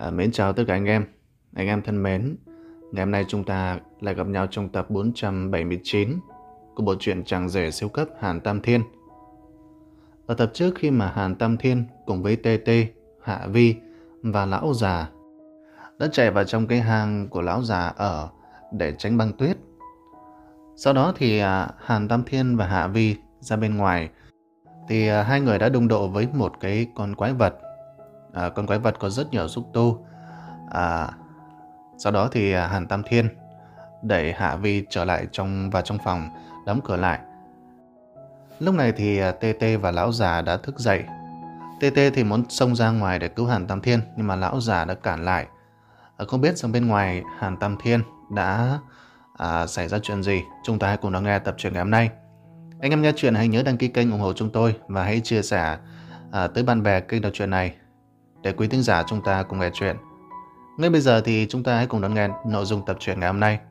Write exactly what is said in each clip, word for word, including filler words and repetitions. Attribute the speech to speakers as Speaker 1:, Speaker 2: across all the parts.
Speaker 1: À, mến chào tất cả anh em. Anh em thân mến, ngày hôm nay chúng ta lại gặp nhau trong tập bốn trăm bảy mươi chín của bộ truyện Chàng rể siêu cấp Hàn Tam Thiên. Ở tập trước, khi mà Hàn Tam Thiên cùng với tê tê, Hạ Vi và lão già đã chạy vào trong cái hang của lão già ở để tránh băng tuyết. Sau đó thì à, Hàn Tam Thiên và Hạ Vi ra bên ngoài thì à, hai người đã đụng độ với một cái con quái vật. À, con quái vật có rất nhiều xúc tu. À, sau đó thì à, Hàn Tam Thiên đẩy Hạ Vi trở lại trong vào trong phòng, đóng cửa lại. Lúc này thì à, tê tê và lão già đã thức dậy. tê tê thì muốn xông ra ngoài để cứu Hàn Tam Thiên, nhưng mà lão già đã cản lại. À, không biết rằng bên ngoài Hàn Tam Thiên đã à, xảy ra chuyện gì. Chúng ta hãy cùng đón nghe tập truyện ngày hôm nay. Anh em nghe chuyện hãy nhớ đăng ký kênh ủng hộ chúng tôi và hãy chia sẻ à, tới bạn bè kênh đọc truyện này để quý thính giả chúng ta cùng nghe chuyện. Ngay bây giờ thì chúng ta hãy cùng đón nghe nội dung tập truyện ngày hôm nay.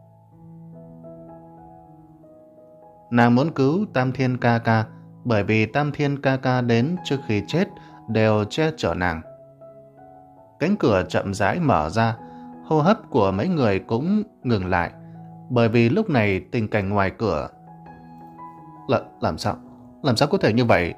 Speaker 1: Nàng muốn cứu Tam Thiên ca ca bởi vì Tam Thiên ca ca đến trước khi chết đều che chở nàng. Cánh cửa chậm rãi mở ra, hô hấp của mấy người cũng ngừng lại, bởi vì lúc này tình cảnh ngoài cửa L làm sao? Làm sao có thể như vậy?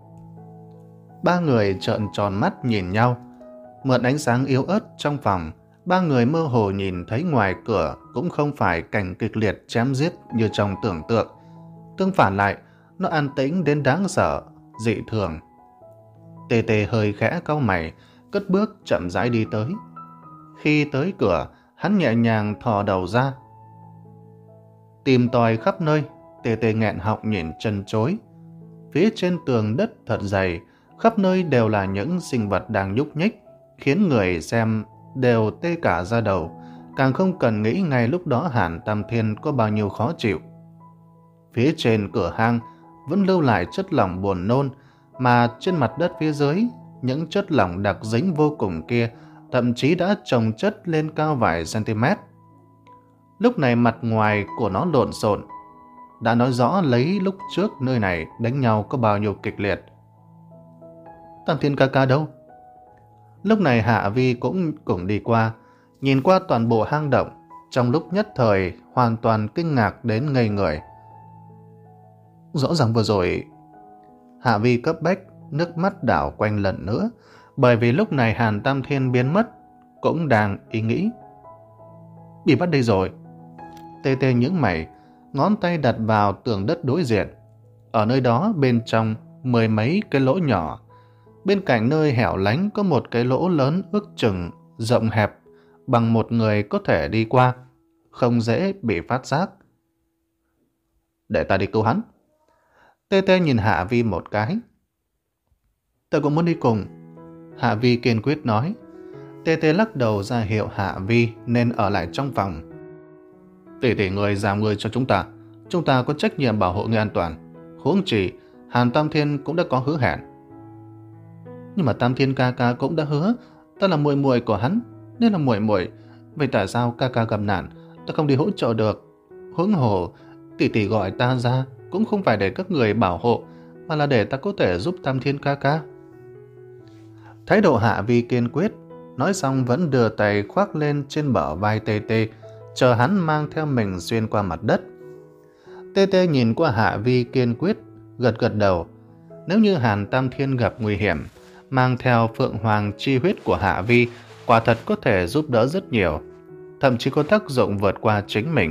Speaker 1: Ba người trợn tròn mắt nhìn nhau. Mượn ánh sáng yếu ớt trong phòng, ba người mơ hồ nhìn thấy ngoài cửa cũng không phải cảnh kịch liệt chém giết như trong tưởng tượng. Tương phản lại, nó an tĩnh đến đáng sợ, dị thường. Tê tê hơi khẽ cau mày, cất bước chậm rãi đi tới. Khi tới cửa, hắn nhẹ nhàng thò đầu ra. Tìm tòi khắp nơi, tê tê nghẹn họng nhìn chân chối. Phía trên tường đất thật dày, khắp nơi đều là những sinh vật đang nhúc nhích, khiến người xem đều tê cả da đầu, càng không cần nghĩ ngay lúc đó Hàn Tam Thiên có bao nhiêu khó chịu. Phía trên cửa hang vẫn lưu lại chất lỏng buồn nôn, mà trên mặt đất phía dưới, những chất lỏng đặc dính vô cùng kia thậm chí đã chồng chất lên cao vài cm. Lúc này mặt ngoài của nó lộn xộn, đã nói rõ lấy lúc trước nơi này đánh nhau có bao nhiêu kịch liệt. Tam Thiên ca ca đâu? Lúc này Hạ Vi cũng cùng đi qua, nhìn qua toàn bộ hang động, trong lúc nhất thời hoàn toàn kinh ngạc đến ngây người. Rõ ràng vừa rồi, Hạ Vi cấp bách, nước mắt đảo quanh lần nữa, bởi vì lúc này Hàn Tam Thiên biến mất, cũng đang ý nghĩ. Bị bắt đây rồi. Tê tê những mày, ngón tay đặt vào tường đất đối diện. Ở nơi đó bên trong mười mấy cái lỗ nhỏ. Bên cạnh nơi hẻo lánh có một cái lỗ lớn ước chừng rộng hẹp bằng một người có thể đi qua, không dễ bị phát giác. Để ta đi cứu hắn. Tê tê nhìn Hạ Vi một cái. Ta cũng muốn đi cùng. Hạ Vi kiên quyết nói. Tê tê lắc đầu ra hiệu Hạ Vi nên ở lại trong phòng. Tỷ tỷ người giao người cho chúng ta. Chúng ta có trách nhiệm bảo hộ người an toàn. Huống chi Hàn Tam Thiên cũng đã có hứa hẹn. Nhưng mà Tam Thiên ca ca cũng đã hứa ta là muội muội của hắn, nên là muội muội. Vậy tại sao ca ca gặp nạn ta không đi hỗ trợ được? Huống hồ tỷ tỷ gọi ta ra cũng không phải để các người bảo hộ, mà là để ta có thể giúp Tam Thiên ca ca. Thái độ Hạ Vi kiên quyết, nói xong vẫn đưa tay khoác lên trên bờ vai tê tê, chờ hắn mang theo mình xuyên qua mặt đất. Tê tê nhìn qua Hạ Vi kiên quyết, gật gật đầu. Nếu như Hàn Tam Thiên gặp nguy hiểm, mang theo Phượng Hoàng chi huyết của Hạ Vi quả thật có thể giúp đỡ rất nhiều, thậm chí có tác dụng vượt qua chính mình.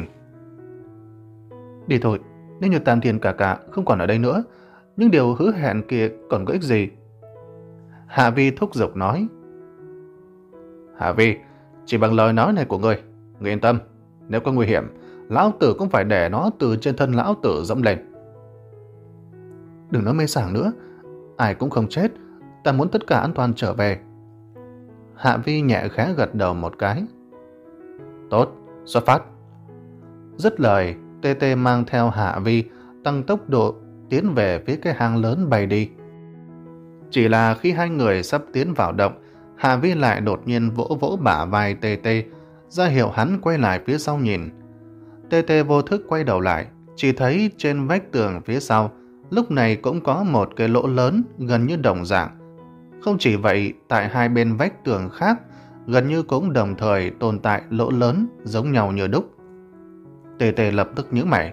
Speaker 1: Đi thôi, nếu như Tam Thiên ca ca không còn ở đây nữa, những điều hứa hẹn kia còn có ích gì? Hạ Vi thúc giục nói. Hạ Vi, chỉ bằng lời nói này của ngươi, ngươi yên tâm, nếu có nguy hiểm, lão tử cũng phải để nó từ trên thân lão tử dẫm lên. Đừng nói mê sảng nữa, ai cũng không chết, ta muốn tất cả an toàn trở về. Hạ Vi nhẹ khẽ gật đầu một cái. Tốt, xuất phát. Dứt lời, tê tê mang theo Hạ Vi tăng tốc độ tiến về phía cái hang lớn bay đi. Chỉ là khi hai người sắp tiến vào động, Hạ Vi lại đột nhiên vỗ vỗ bả vai tê tê, ra hiệu hắn quay lại phía sau nhìn. Tê tê vô thức quay đầu lại, chỉ thấy trên vách tường phía sau lúc này cũng có một cái lỗ lớn gần như đồng dạng. Không chỉ vậy, tại hai bên vách tường khác gần như cũng đồng thời tồn tại lỗ lớn giống nhau như đúc. Tề Tề lập tức nhíu mày.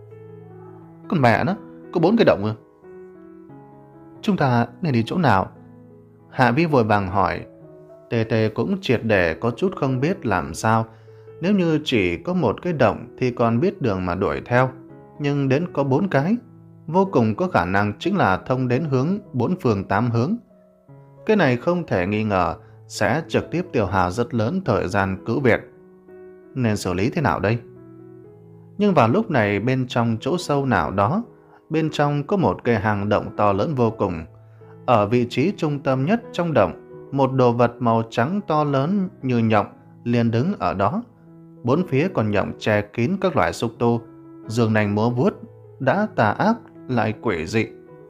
Speaker 1: Con mẹ nó, có bốn cái động à? Chúng ta nên đi chỗ nào? Hạ Vi vội vàng hỏi. Tề Tề cũng triệt để có chút không biết làm sao. Nếu như chỉ có một cái động thì còn biết đường mà đuổi theo, nhưng đến có bốn cái, vô cùng có khả năng chính là thông đến hướng bốn phương tám hướng. Cái này không thể nghi ngờ sẽ trực tiếp tiêu hao rất lớn thời gian cứu viện. Nên xử lý thế nào đây? Nhưng vào lúc này bên trong chỗ sâu nào đó, bên trong có một cây hang động to lớn vô cùng. Ở vị trí trung tâm nhất trong động, một đồ vật màu trắng to lớn như nhộng liền đứng ở đó. Bốn phía còn nhộng che kín các loại xúc tu, dương nành múa vuốt, đã tà ác lại quỷ dị.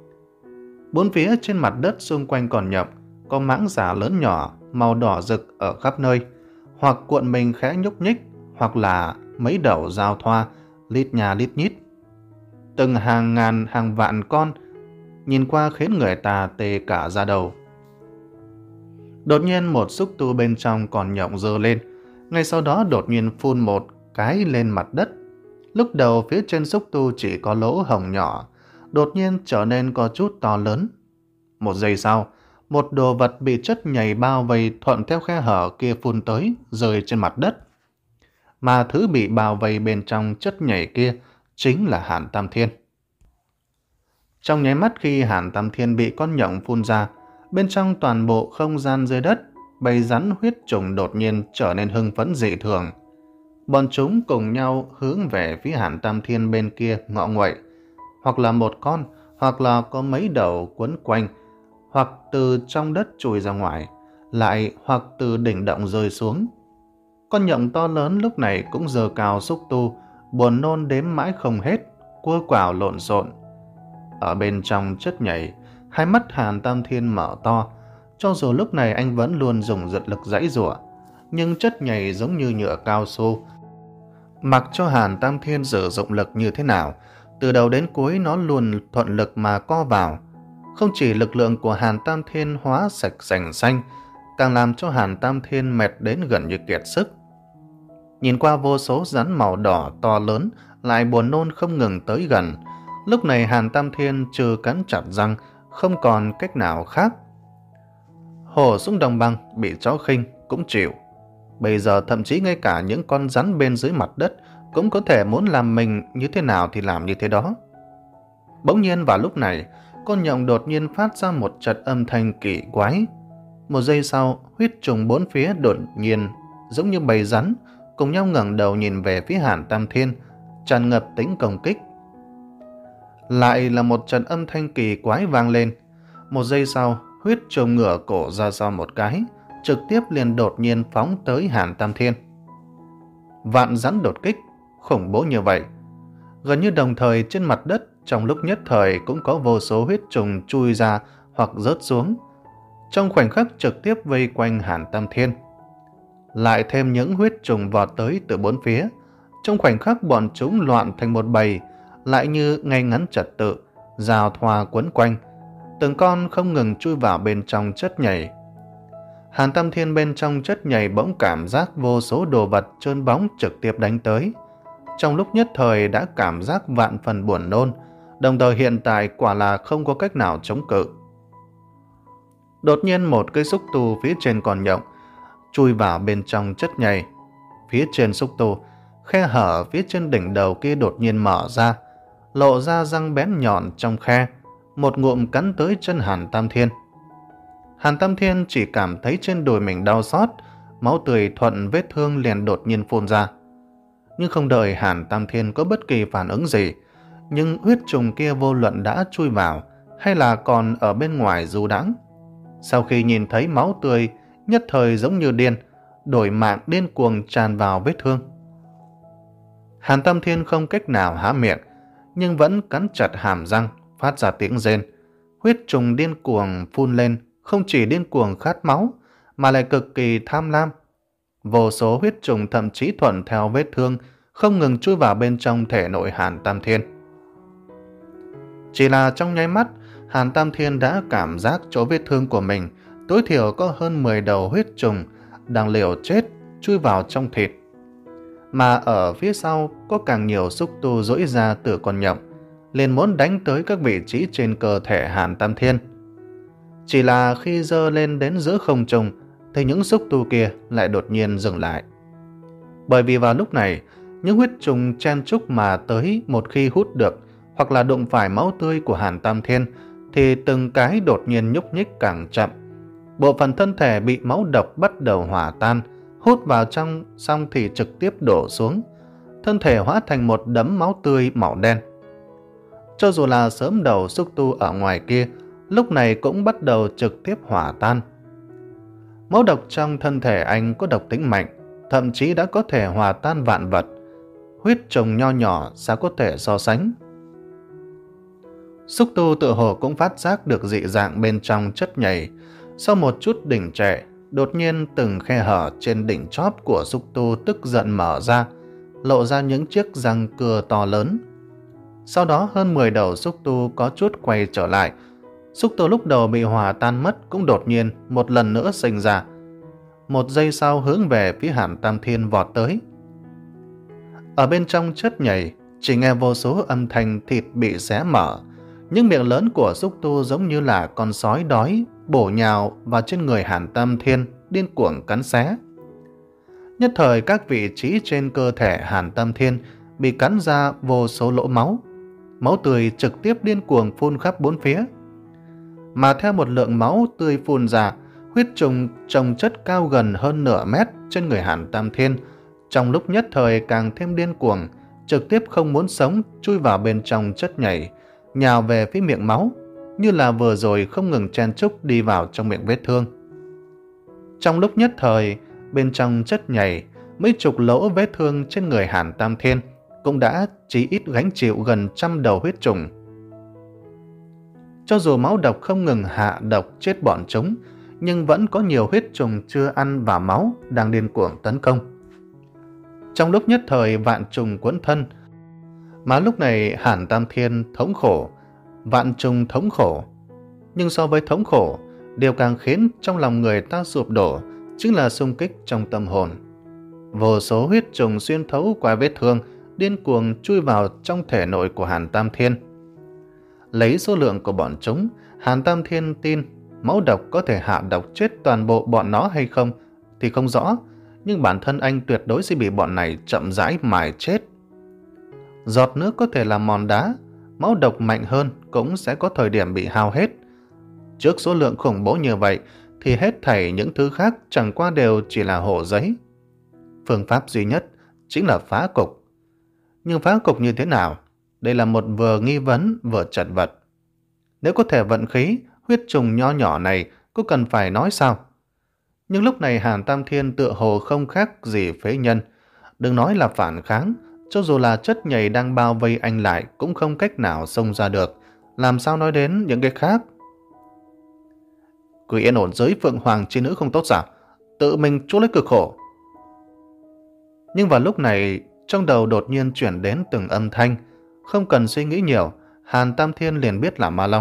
Speaker 1: Bốn phía trên mặt đất xung quanh còn nhộng, có mãng xà lớn nhỏ, màu đỏ rực ở khắp nơi, hoặc cuộn mình khẽ nhúc nhích, hoặc là mấy đầu dao thoa, lít nhà lít nhít. Từng hàng ngàn hàng vạn con, nhìn qua khiến người ta tê cả da đầu. Đột nhiên một xúc tu bên trong còn nhộng giơ lên, ngay sau đó đột nhiên phun một cái lên mặt đất. Lúc đầu phía trên xúc tu chỉ có lỗ hổng nhỏ, đột nhiên trở nên có chút to lớn. Một giây sau, một đồ vật bị chất nhầy bao vây thuận theo khe hở kia phun tới, rơi trên mặt đất. Mà thứ bị bao vây bên trong chất nhầy kia chính là Hàn Tam Thiên. Trong nháy mắt khi Hàn Tam Thiên bị con nhộng phun ra, bên trong toàn bộ không gian dưới đất, bầy rắn huyết trùng đột nhiên trở nên hưng phấn dị thường. Bọn chúng cùng nhau hướng về phía Hàn Tam Thiên bên kia ngọ nguậy, hoặc là một con, hoặc là có mấy đầu quấn quanh, hoặc từ trong đất chui ra ngoài, lại hoặc từ đỉnh động rơi xuống. Con nhộng to lớn lúc này cũng giơ cao xúc tu, buồn nôn đếm mãi không hết, cua quào lộn xộn. Ở bên trong chất nhảy, hai mắt Hàn Tam Thiên mở to, cho dù lúc này anh vẫn luôn dùng giật lực giãy giụa, nhưng chất nhảy giống như nhựa cao su. Mặc cho Hàn Tam Thiên sử dụng lực như thế nào, từ đầu đến cuối nó luôn thuận lực mà co vào. Không chỉ lực lượng của Hàn Tam Thiên hóa sạch sành xanh, càng làm cho Hàn Tam Thiên mệt đến gần như kiệt sức. Nhìn qua vô số rắn màu đỏ to lớn, lại buồn nôn không ngừng tới gần. Lúc này Hàn Tam Thiên trừ cắn chặt răng, không còn cách nào khác. Hổ xuống đồng bằng bị chó khinh cũng chịu. Bây giờ thậm chí ngay cả những con rắn bên dưới mặt đất cũng có thể muốn làm mình như thế nào thì làm như thế đó. Bỗng nhiên vào lúc này, con nhộng đột nhiên phát ra một trận âm thanh kỳ quái. Một giây sau, huyết trùng bốn phía đột nhiên giống như bầy rắn cùng nhau ngẩng đầu nhìn về phía Hàn Tam Thiên, tràn ngập tính công kích. Lại là một trận âm thanh kỳ quái vang lên. Một giây sau, huyết trùng ngửa cổ ra sau một cái, trực tiếp liền đột nhiên phóng tới Hàn Tam Thiên. Vạn rắn đột kích, khủng bố như vậy. Gần như đồng thời trên mặt đất, trong lúc nhất thời cũng có vô số huyết trùng chui ra hoặc rớt xuống, trong khoảnh khắc trực tiếp vây quanh Hàn Tam Thiên. Lại thêm những huyết trùng vọt tới từ bốn phía, trong khoảnh khắc bọn chúng loạn thành một bầy, lại như ngay ngắn trật tự, rào thoa quấn quanh, từng con không ngừng chui vào bên trong chất nhầy. Hàn Tam Thiên bên trong chất nhầy bỗng cảm giác vô số đồ vật trơn bóng trực tiếp đánh tới. Trong lúc nhất thời đã cảm giác vạn phần buồn nôn, đồng thời hiện tại quả là không có cách nào chống cự. Đột nhiên một cây xúc tu phía trên con nhộng chui vào bên trong chất nhầy. Phía trên xúc tu, khe hở phía trên đỉnh đầu kia đột nhiên mở ra, lộ ra răng bén nhọn trong khe, một ngụm cắn tới chân Hàn Tam Thiên. Hàn Tam Thiên chỉ cảm thấy trên đùi mình đau xót, máu tươi thuận vết thương liền đột nhiên phun ra. Nhưng không đợi Hàn Tam Thiên có bất kỳ phản ứng gì, nhưng huyết trùng kia vô luận đã chui vào hay là còn ở bên ngoài du đãng, sau khi nhìn thấy máu tươi, nhất thời giống như điên, đổi mạng điên cuồng tràn vào vết thương. Hàn Tam Thiên không cách nào há miệng, nhưng vẫn cắn chặt hàm răng, phát ra tiếng rên. Huyết trùng điên cuồng phun lên, không chỉ điên cuồng khát máu, mà lại cực kỳ tham lam. Vô số huyết trùng thậm chí thuận theo vết thương, không ngừng chui vào bên trong thể nội Hàn Tam Thiên. Chỉ là trong nháy mắt, Hàn Tam Thiên đã cảm giác chỗ vết thương của mình tối thiểu có hơn mười đầu huyết trùng đang liều chết chui vào trong thịt. Mà ở phía sau có càng nhiều xúc tu duỗi ra từ con nhộng, liền muốn đánh tới các vị trí trên cơ thể Hàn Tam Thiên. Chỉ là khi giơ lên đến giữa không trung thì những xúc tu kia lại đột nhiên dừng lại. Bởi vì vào lúc này, những huyết trùng chen chúc mà tới một khi hút được hoặc là đụng phải máu tươi của Hàn Tam Thiên thì từng cái đột nhiên nhúc nhích càng chậm. Bộ phận thân thể bị máu độc bắt đầu hòa tan, hút vào trong xong thì trực tiếp đổ xuống. Thân thể hóa thành một đấm máu tươi màu đen. Cho dù là sớm đầu xúc tu ở ngoài kia, lúc này cũng bắt đầu trực tiếp hòa tan. Máu độc trong thân thể anh có độc tính mạnh, thậm chí đã có thể hòa tan vạn vật. Huyết trùng nho nhỏ sao có thể so sánh. Xúc tu tự hồ cũng phát giác được dị dạng bên trong chất nhầy. Sau một chút đỉnh trệ, đột nhiên từng khe hở trên đỉnh chóp của xúc tu tức giận mở ra, lộ ra những chiếc răng cưa to lớn. Sau đó hơn mười đầu xúc tu có chút quay trở lại. Xúc tu lúc đầu bị hòa tan mất cũng đột nhiên một lần nữa sinh ra. Một giây sau hướng về phía Hàn Tam Thiên vọt tới. Ở bên trong chất nhầy, chỉ nghe vô số âm thanh thịt bị xé mở. Những miệng lớn của xúc tu giống như là con sói đói, bổ nhào vào trên người Hàn Tam Thiên, điên cuồng cắn xé. Nhất thời các vị trí trên cơ thể Hàn Tam Thiên bị cắn ra vô số lỗ máu. Máu tươi trực tiếp điên cuồng phun khắp bốn phía. Mà theo một lượng máu tươi phun ra, huyết trùng chồng chất cao gần hơn nửa mét trên người Hàn Tam Thiên, trong lúc nhất thời càng thêm điên cuồng, trực tiếp không muốn sống chui vào bên trong chất nhầy, nhào về phía miệng máu, như là vừa rồi không ngừng chen chúc đi vào trong miệng vết thương. Trong lúc nhất thời, bên trong chất nhầy, mấy chục lỗ vết thương trên người Hàn Tam Thiên cũng đã chí ít gánh chịu gần trăm đầu huyết trùng. Cho dù máu độc không ngừng hạ độc chết bọn chúng, nhưng vẫn có nhiều huyết trùng chưa ăn vào máu đang điên cuồng tấn công. Trong lúc nhất thời vạn trùng quấn thân, mà lúc này Hàn Tam Thiên thống khổ, vạn trùng thống khổ. Nhưng so với thống khổ, điều càng khiến trong lòng người ta sụp đổ chính là xung kích trong tâm hồn. Vô số huyết trùng xuyên thấu qua vết thương, điên cuồng chui vào trong thể nội của Hàn Tam Thiên. Lấy số lượng của bọn chúng, Hàn Tam Thiên tin máu độc có thể hạ độc chết toàn bộ bọn nó hay không thì không rõ, nhưng bản thân anh tuyệt đối sẽ bị bọn này chậm rãi mài chết. Giọt nước có thể làm mòn đá, máu độc mạnh hơn cũng sẽ có thời điểm bị hao hết. Trước số lượng khủng bố như vậy thì hết thảy những thứ khác chẳng qua đều chỉ là hổ giấy. Phương pháp duy nhất chính là phá cục. Nhưng phá cục như thế nào? Đây là một vừa nghi vấn vừa chật vật. Nếu có thể vận khí, huyết trùng nho nhỏ này có cần phải nói sao? Nhưng lúc này Hàn Tam Thiên tựa hồ không khác gì phế nhân. Đừng nói là phản kháng, cho dù là chất nhầy đang bao vây anh lại cũng không cách nào xông ra được. Làm sao nói đến những cái khác? Cứ yên ổn dưới Phượng Hoàng chi nữ không tốt sao? Tự mình chuốc lấy cực khổ. Nhưng vào lúc này, trong đầu đột nhiên chuyển đến từng âm thanh. Không cần suy nghĩ nhiều, Hàn Tam Thiên liền biết là Ma Long.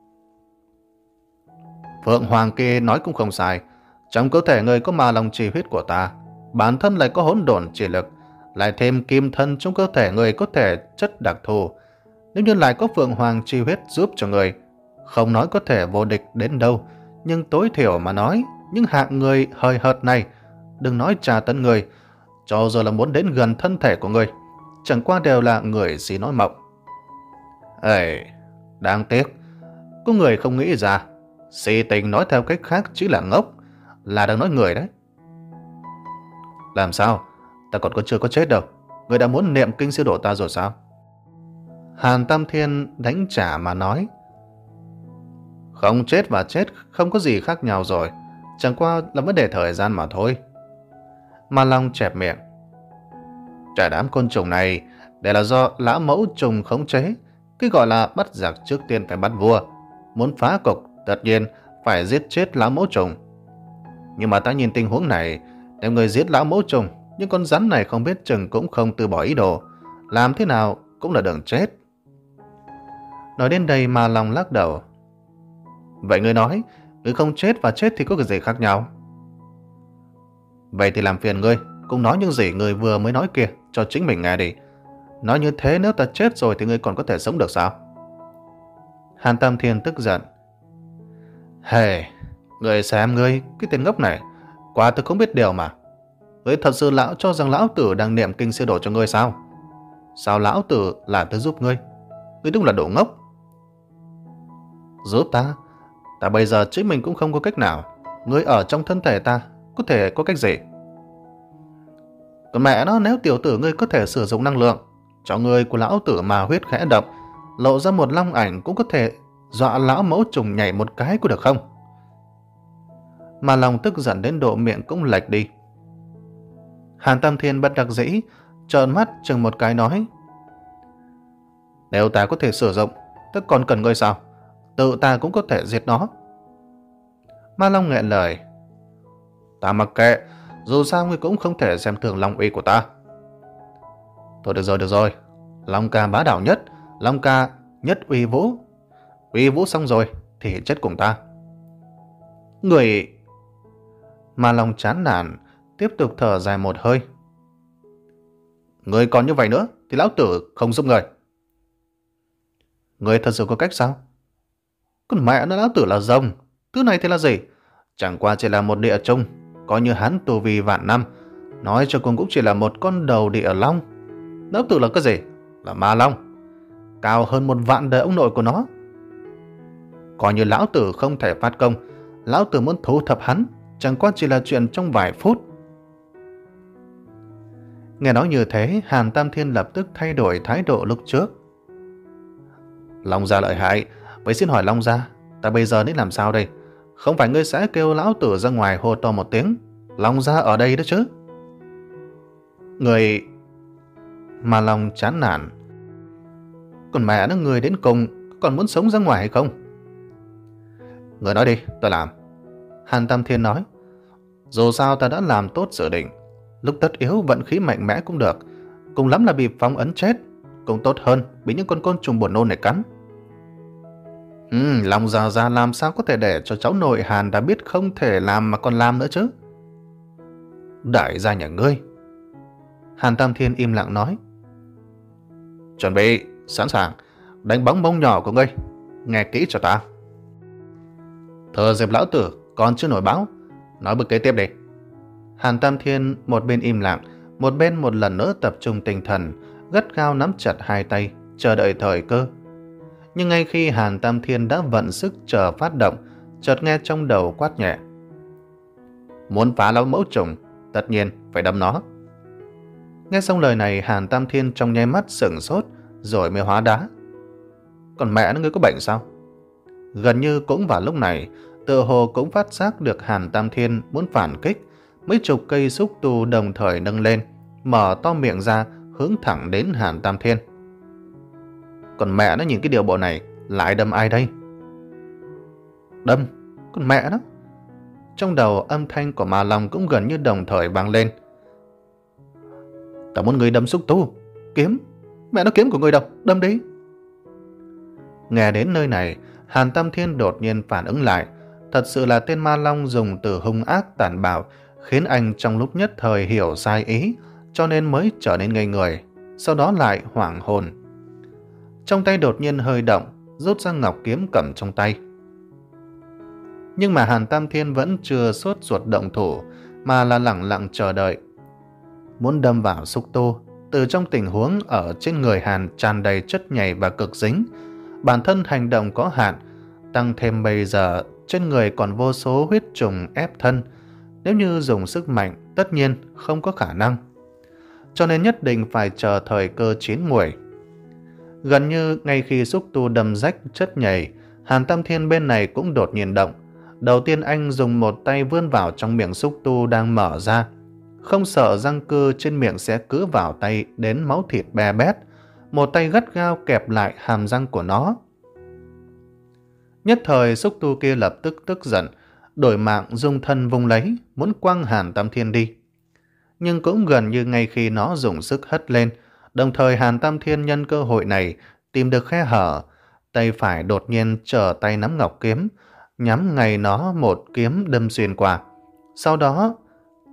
Speaker 1: Phượng Hoàng kia nói cũng không sai. Trong cơ thể người có Ma Long chi huyết của ta, bản thân lại có hỗn độn chi lực, lại thêm kim thân trong cơ thể người có thể chất đặc thù. Nếu như lại có Phượng Hoàng chi huyết giúp cho người, không nói có thể vô địch đến đâu, nhưng tối thiểu mà nói, những hạng người hời hợt này, đừng nói trà tấn người, cho dù là muốn đến gần thân thể của người, chẳng qua đều là người xí nói mộng. Ê, đáng tiếc, có người không nghĩ ra, si tình nói theo cách khác chỉ là ngốc, là đang nói người đấy. Làm sao? Ta còn có chưa có chết đâu. Người đã muốn niệm kinh siêu độ ta rồi sao? Hàn Tam Thiên đánh trả mà nói. Không chết và chết không có gì khác nhau rồi, chẳng qua là vấn đề thời gian mà thôi. Ma Long chẹp miệng. Cả đám côn trùng này đều là do lão mẫu trùng khống chế. Cái gọi là bắt giặc trước tiên phải bắt vua. Muốn phá cục tất nhiên phải giết chết lão mẫu trùng. Nhưng mà ta nhìn tình huống này, nếu người giết lão mẫu trùng, nhưng con rắn này không biết chừng cũng không từ bỏ ý đồ, làm thế nào cũng là đường chết. Nói đến đây Ma Long lắc đầu. Vậy người nói, người không chết và chết thì có cái gì khác nhau? Vậy thì làm phiền ngươi, cũng nói những gì ngươi vừa mới nói kia cho chính mình nghe đi. Nói như thế nếu ta chết rồi thì ngươi còn có thể sống được sao? Hàn Tam Thiên tức giận. Hề, ngươi xem ngươi, cái tên ngốc này, quả thực không biết điều mà. Ngươi thật sự lão cho rằng lão tử đang niệm kinh siêu độ cho ngươi sao? Sao lão tử là tới giúp ngươi? Ngươi đúng là đồ ngốc. Giúp ta? Ta bây giờ chính mình cũng không có cách nào. Ngươi ở trong thân thể ta, có thể có cách gì? Còn mẹ nó, nếu tiểu tử ngươi có thể sử dụng năng lượng, cho người của lão tử mà huyết khẽ động, lộ ra một long ảnh cũng có thể dọa lão mẫu trùng nhảy một cái có được không? Mà lòng tức giận đến độ miệng cũng lệch đi. Hàn Tam Thiên bất đắc dĩ, trợn mắt chừng một cái nói: Nếu ta có thể sử dụng, ta còn cần ngươi sao? Tự ta cũng có thể diệt nó. Ma Long nghẹn lời: Ta mặc kệ, dù sao ngươi cũng không thể xem thường long uy của ta. Thôi được rồi, được rồi. Long ca bá đạo nhất, Long ca nhất uy vũ. Uy vũ xong rồi thì chết cùng ta. Người... Ma Long chán nản, tiếp tục thở dài một hơi. Người còn như vậy nữa thì lão tử không giúp người. Người thật sự có cách sao? Con mẹ nó, lão tử là rồng, thứ này thì là gì? Chẳng qua chỉ là một địa chung, coi như hắn tu vi vạn năm, nói cho cùng cũng chỉ là một con đầu địa long. Lão tử là cái gì? Là ma long, cao hơn một vạn đời ông nội của nó. Coi như lão tử không thể phát công, lão tử muốn thu thập hắn chẳng qua chỉ là chuyện trong vài phút. Nghe nói như thế, Hàn Tam Thiên lập tức thay đổi thái độ lúc trước. Long gia lợi hại, vậy xin hỏi Long gia, ta bây giờ nên làm sao đây? Không phải ngươi sẽ kêu lão tử ra ngoài hô to một tiếng Long gia ở đây đó chứ? Người... Mà Long chán nản. Còn mẹ nó, người đến cùng còn muốn sống ra ngoài hay không? Người nói đi, tôi làm. Hàn Tam Thiên nói: Dù sao ta đã làm tốt dự định, lúc tất yếu vận khí mạnh mẽ cũng được, cùng lắm là bị phong ấn chết, cũng tốt hơn bị những con côn trùng buồn nôn này cắn. Ừ, Long già già làm sao có thể để cho cháu nội Hàn đã biết không thể làm mà còn làm nữa chứ? Đại gia nhà ngươi. Hàn Tam Thiên im lặng nói: Chuẩn bị, sẵn sàng, đánh bóng bóng nhỏ của ngươi, nghe kỹ cho ta. Thờ dẹp lão tử, còn chưa nổi báo, nói bước kế tiếp đi. Hàn Tam Thiên một bên im lặng, một bên một lần nữa tập trung tinh thần, gắt gao nắm chặt hai tay, chờ đợi thời cơ. Nhưng ngay khi Hàn Tam Thiên đã vận sức chờ phát động, chợt nghe trong đầu quát nhẹ: Muốn phá lão mẫu trùng, tất nhiên phải đâm nó. Nghe xong lời này, Hàn Tam Thiên trong nháy mắt sửng sốt, rồi mới hóa đá. Còn mẹ nó, ngươi có bệnh sao? Gần như cũng vào lúc này, tựa hồ cũng phát giác được Hàn Tam Thiên muốn phản kích, mấy chục cây xúc tu đồng thời nâng lên, mở to miệng ra hướng thẳng đến Hàn Tam Thiên. Còn mẹ nó, nhìn cái điều bộ này, lại đâm ai đây? Đâm? Còn mẹ nó! Trong đầu âm thanh của Ma Long cũng gần như đồng thời vang lên. Ta muốn ngươi đâm xúc tu. Kiếm? Mẹ nó, kiếm của ngươi đâu? Đâm đi! Nghe đến nơi này, Hàn Tam Thiên đột nhiên phản ứng lại. Thật sự là tên Ma Long dùng từ hung ác tàn bạo, khiến anh trong lúc nhất thời hiểu sai ý, cho nên mới trở nên ngây người, sau đó lại hoảng hồn. Trong tay đột nhiên hơi động, rút ra ngọc kiếm cầm trong tay. Nhưng mà Hàn Tam Thiên vẫn chưa sốt ruột động thủ, mà là lẳng lặng chờ đợi. Muốn đâm vào xúc tu, từ trong tình huống ở trên người Hàn tràn đầy chất nhầy và cực dính, bản thân hành động có hạn, tăng thêm bây giờ trên người còn vô số huyết trùng ép thân, nếu như dùng sức mạnh tất nhiên không có khả năng, cho nên nhất định phải chờ thời cơ chín muồi. Gần như ngay khi xúc tu đâm rách chất nhầy, Hàn Tam Thiên bên này cũng đột nhiên động. Đầu tiên anh dùng một tay vươn vào trong miệng xúc tu đang mở ra, không sợ răng cưa trên miệng sẽ cứ vào tay đến máu thịt be bét, một tay gắt gao kẹp lại hàm răng của nó. Nhất thời xúc tu kia lập tức tức giận, đổi mạng dung thân vung lấy, muốn quăng Hàn Tam Thiên đi. Nhưng cũng gần như ngay khi nó dùng sức hất lên, đồng thời Hàn Tam Thiên nhân cơ hội này tìm được khe hở, tay phải đột nhiên trở tay nắm ngọc kiếm, nhắm ngay nó một kiếm đâm xuyên qua. Sau đó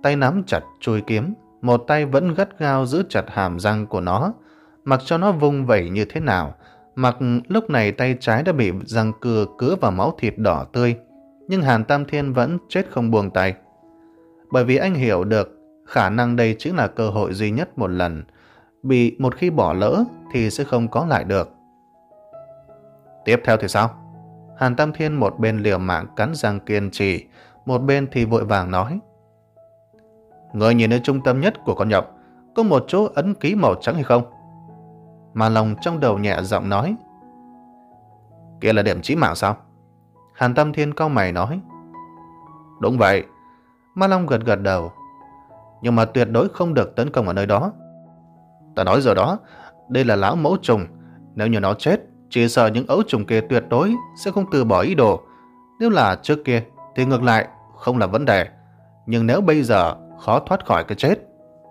Speaker 1: tay nắm chặt chuôi kiếm, một tay vẫn gắt gao giữ chặt hàm răng của nó, mặc cho nó vung vẩy như thế nào. Mặc lúc này tay trái đã bị răng cưa cứa vào máu thịt đỏ tươi, nhưng Hàn Tam Thiên vẫn chết không buông tay. Bởi vì anh hiểu được khả năng đây chính là cơ hội duy nhất một lần, bị một khi bỏ lỡ thì sẽ không có lại được. Tiếp theo thì sao? Hàn Tam Thiên một bên liều mạng cắn răng kiên trì, một bên thì vội vàng nói. Người nhìn ở trung tâm nhất của con nhộng có một chỗ ấn ký màu trắng hay không? Ma Long trong đầu nhẹ giọng nói. Kia là điểm chí mạng sao? Hàn Tam Thiên cau mày nói. Đúng vậy. Ma Long gật gật đầu. Nhưng mà tuyệt đối không được tấn công ở nơi đó. Ta nói rồi đó, đây là lão mẫu trùng. Nếu như nó chết, chỉ sợ những ấu trùng kia tuyệt đối sẽ không từ bỏ ý đồ. Nếu là trước kia thì ngược lại không là vấn đề, nhưng nếu bây giờ khó thoát khỏi cái chết.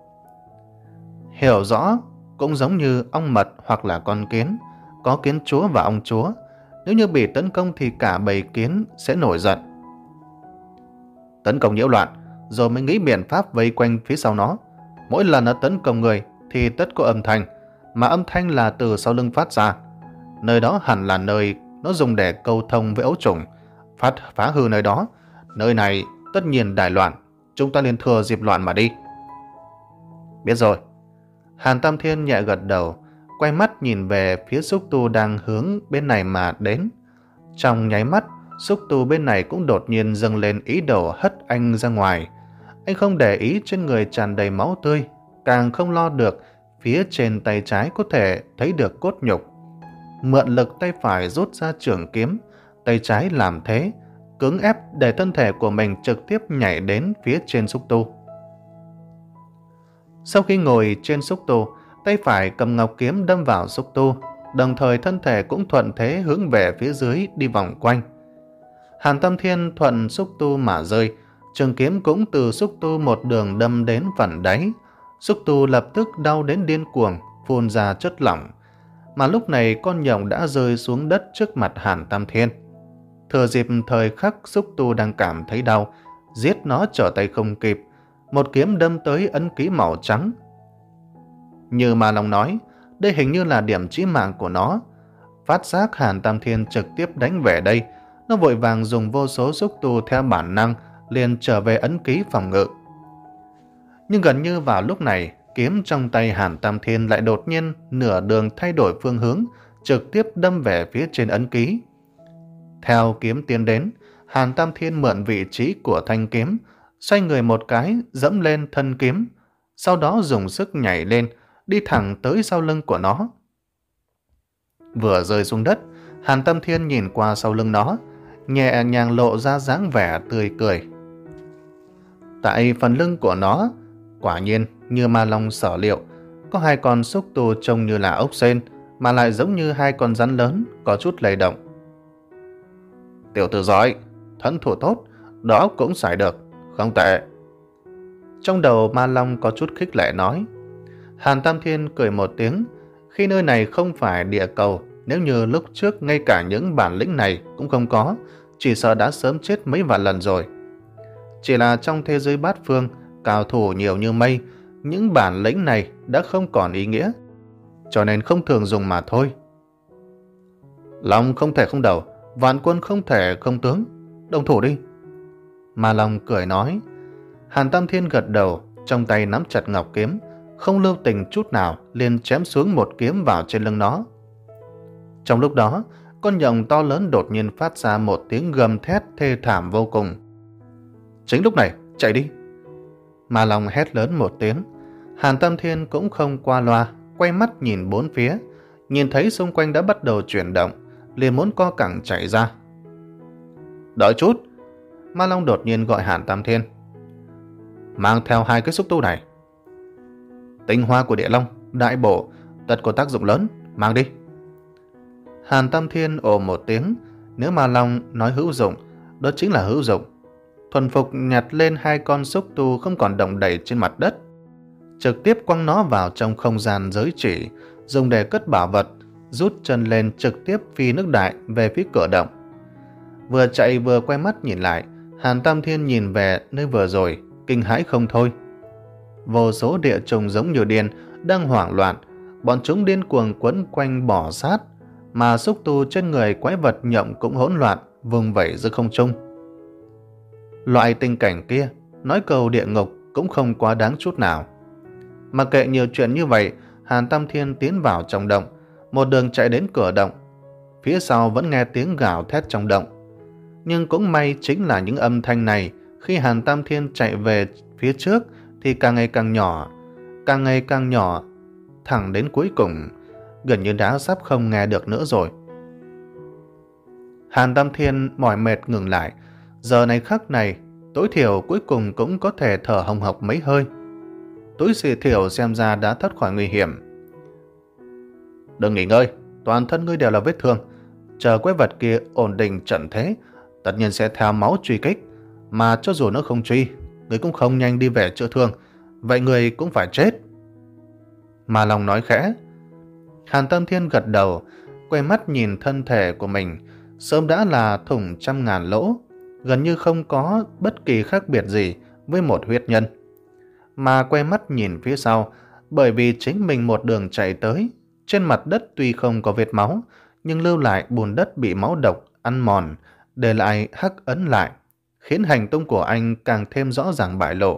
Speaker 1: Hiểu rõ cũng giống như ong mật hoặc là con kiến, có kiến chúa và ong chúa. Nếu như bị tấn công thì cả bầy kiến sẽ nổi giận. Tấn công nhiễu loạn, rồi mới nghĩ biện pháp vây quanh phía sau nó. Mỗi lần nó tấn công người thì tất có âm thanh, mà âm thanh là từ sau lưng phát ra. Nơi đó hẳn là nơi nó dùng để câu thông với ấu trùng, phát phá hư nơi đó. Nơi này tất nhiên đại loạn, chúng ta liền thừa dịp loạn mà đi. Biết rồi. Hàn Tam Thiên nhẹ gật đầu, quay mắt nhìn về phía xúc tu đang hướng bên này mà đến. Trong nháy mắt, xúc tu bên này cũng đột nhiên dâng lên ý đồ hất anh ra ngoài. Anh không để ý trên người tràn đầy máu tươi, càng không lo được phía trên tay trái có thể thấy được cốt nhục. Mượn lực tay phải rút ra trường kiếm, tay trái làm thế, cưỡng ép để thân thể của mình trực tiếp nhảy đến phía trên xúc tu. Sau khi ngồi trên xúc tu, tay phải cầm ngọc kiếm đâm vào xúc tu, đồng thời thân thể cũng thuận thế hướng về phía dưới đi vòng quanh. Hàn Tam Thiên thuận xúc tu mà rơi, trường kiếm cũng từ xúc tu một đường đâm đến phần đáy. Xúc tu lập tức đau đến điên cuồng, phun ra chất lỏng. Mà lúc này con nhộng đã rơi xuống đất trước mặt Hàn Tam Thiên. Thừa dịp thời khắc xúc tu đang cảm thấy đau, giết nó trở tay không kịp, một kiếm đâm tới ấn ký màu trắng. Như Ma Long nói, đây hình như là điểm chí mạng của nó. Phát giác Hàn Tam Thiên trực tiếp đánh về đây, nó vội vàng dùng vô số xúc tu theo bản năng liền trở về ấn ký phòng ngự. Nhưng gần như vào lúc này, kiếm trong tay Hàn Tam Thiên lại đột nhiên nửa đường thay đổi phương hướng, trực tiếp đâm về phía trên ấn ký. Theo kiếm tiến đến, Hàn Tam Thiên mượn vị trí của thanh kiếm, xoay người một cái, dẫm lên thân kiếm, sau đó dùng sức nhảy lên, đi thẳng tới sau lưng của nó. Vừa rơi xuống đất, Hàn Tam Thiên nhìn qua sau lưng nó, nhẹ nhàng lộ ra dáng vẻ tươi cười. Tại phần lưng của nó, quả nhiên như Ma Long sở liệu, có hai con xúc tu trông như là ốc sên, mà lại giống như hai con rắn lớn, có chút lay động. Tiểu tử giỏi, thân thủ tốt, đó cũng xài được, không tệ. Trong đầu Ma Long có chút khích lệ nói. Hàn Tam Thiên cười một tiếng, khi nơi này không phải địa cầu, nếu như lúc trước ngay cả những bản lĩnh này cũng không có, chỉ sợ đã sớm chết mấy vạn lần rồi. Chỉ là trong thế giới bát phương, cao thủ nhiều như mây, những bản lĩnh này đã không còn ý nghĩa, cho nên không thường dùng mà thôi. Long không thể không đầu, vạn quân không thể không tướng, đồng thủ đi. Ma Long cười nói. Hàn Tam Thiên gật đầu, trong tay nắm chặt ngọc kiếm, không lưu tình chút nào liền chém xuống một kiếm vào trên lưng nó. Trong lúc đó, con nhộng to lớn đột nhiên phát ra một tiếng gầm thét thê thảm vô cùng. Chính lúc này, chạy đi. Ma Long hét lớn một tiếng. Hàn Tam Thiên cũng không qua loa, quay mắt nhìn bốn phía, nhìn thấy xung quanh đã bắt đầu chuyển động, liền muốn co cẳng chạy ra. Đợi chút. Ma Long đột nhiên gọi Hàn Tam Thiên. Mang theo hai cái xúc tu này. Tinh hoa của địa long, đại bổ, tất có tác dụng lớn, mang đi. Hàn Tam Thiên ồ một tiếng, nếu Ma Long nói hữu dụng, đó chính là hữu dụng. Thuần phục nhặt lên hai con xúc tu không còn động đậy trên mặt đất, trực tiếp quăng nó vào trong không gian giới chỉ, dùng để cất bảo vật, rút chân lên trực tiếp phi nước đại về phía cửa động. Vừa chạy vừa quay mắt nhìn lại, Hàn Tam Thiên nhìn về nơi vừa rồi, kinh hãi không thôi. Vô số địa trùng giống như điên đang hoảng loạn, bọn chúng điên cuồng quấn quanh bò sát, mà xúc tu trên người quái vật nhộng cũng hỗn loạn, vùng vẩy giữa không trung. Loại tình cảnh kia, nói cầu địa ngục cũng không quá đáng chút nào. Mặc kệ nhiều chuyện như vậy, Hàn Tam Thiên tiến vào trong động, một đường chạy đến cửa động. Phía sau vẫn nghe tiếng gào thét trong động. Nhưng cũng may chính là những âm thanh này, khi Hàn Tam Thiên chạy về phía trước thì càng ngày càng nhỏ, càng ngày càng nhỏ, thẳng đến cuối cùng, gần như đã sắp không nghe được nữa rồi. Hàn Tam Thiên mỏi mệt ngừng lại, giờ này khắc này, tối thiểu cuối cùng cũng có thể thở hồng hộc mấy hơi. Túi xì thiểu xem ra đã thoát khỏi nguy hiểm. Đừng nghỉ ngơi, toàn thân ngươi đều là vết thương. Chờ quái vật kia ổn định trận thế, tất nhiên sẽ theo máu truy kích. Mà cho dù nó không truy, ngươi cũng không nhanh đi về chữa thương, vậy ngươi cũng phải chết. Mà lòng nói khẽ. Hàn Tam Thiên gật đầu, quay mắt nhìn thân thể của mình, sớm đã là thủng trăm ngàn lỗ, gần như không có bất kỳ khác biệt gì với một huyết nhân. Mà quay mắt nhìn phía sau, bởi vì chính mình một đường chạy tới, trên mặt đất tuy không có vết máu, nhưng lưu lại bùn đất bị máu độc ăn mòn, để lại hắc ấn lại, khiến hành tung của anh càng thêm rõ ràng bại lộ.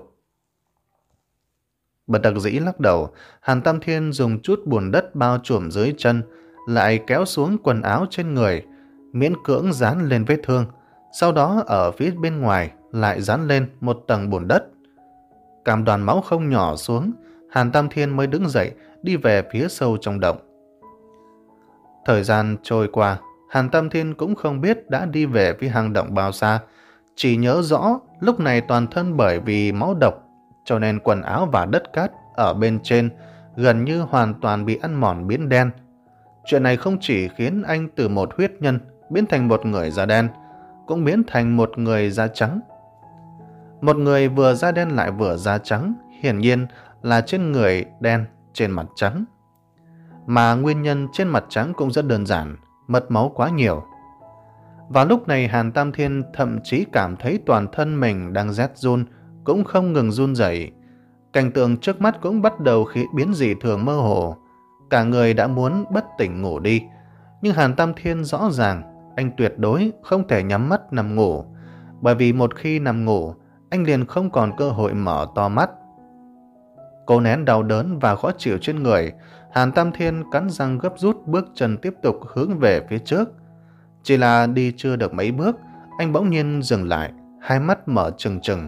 Speaker 1: Bất đắc dĩ lắc đầu, Hàn Tam Thiên dùng chút bùn đất bao trùm dưới chân, lại kéo xuống quần áo trên người, miễn cưỡng dán lên vết thương, sau đó ở phía bên ngoài lại dán lên một tầng bùn đất. Cảm đoàn máu không nhỏ xuống, Hàn Tam Thiên mới đứng dậy đi về phía sâu trong động. Thời gian trôi qua, Hàn Tam Thiên cũng không biết đã đi về phía hang động bao xa, chỉ nhớ rõ lúc này toàn thân bởi vì máu độc, cho nên quần áo và đất cát ở bên trên gần như hoàn toàn bị ăn mòn biến đen. Chuyện này không chỉ khiến anh từ một huyết nhân biến thành một người da đen, cũng biến thành một người da trắng. Một người vừa da đen lại vừa da trắng, hiển nhiên là trên người đen, trên mặt trắng. Mà nguyên nhân trên mặt trắng cũng rất đơn giản, mất máu quá nhiều. Và lúc này Hàn Tam Thiên thậm chí cảm thấy toàn thân mình đang rét run, cũng không ngừng run rẩy. Cảnh tượng trước mắt cũng bắt đầu khi biến dị thường mơ hồ. Cả người đã muốn bất tỉnh ngủ đi. Nhưng Hàn Tam Thiên rõ ràng anh tuyệt đối không thể nhắm mắt nằm ngủ, bởi vì một khi nằm ngủ, anh liền không còn cơ hội mở to mắt. Cố nén đau đớn và khó chịu trên người, Hàn Tam Thiên cắn răng gấp rút bước chân tiếp tục hướng về phía trước. Chỉ là đi chưa được mấy bước, anh bỗng nhiên dừng lại, hai mắt mở trừng trừng.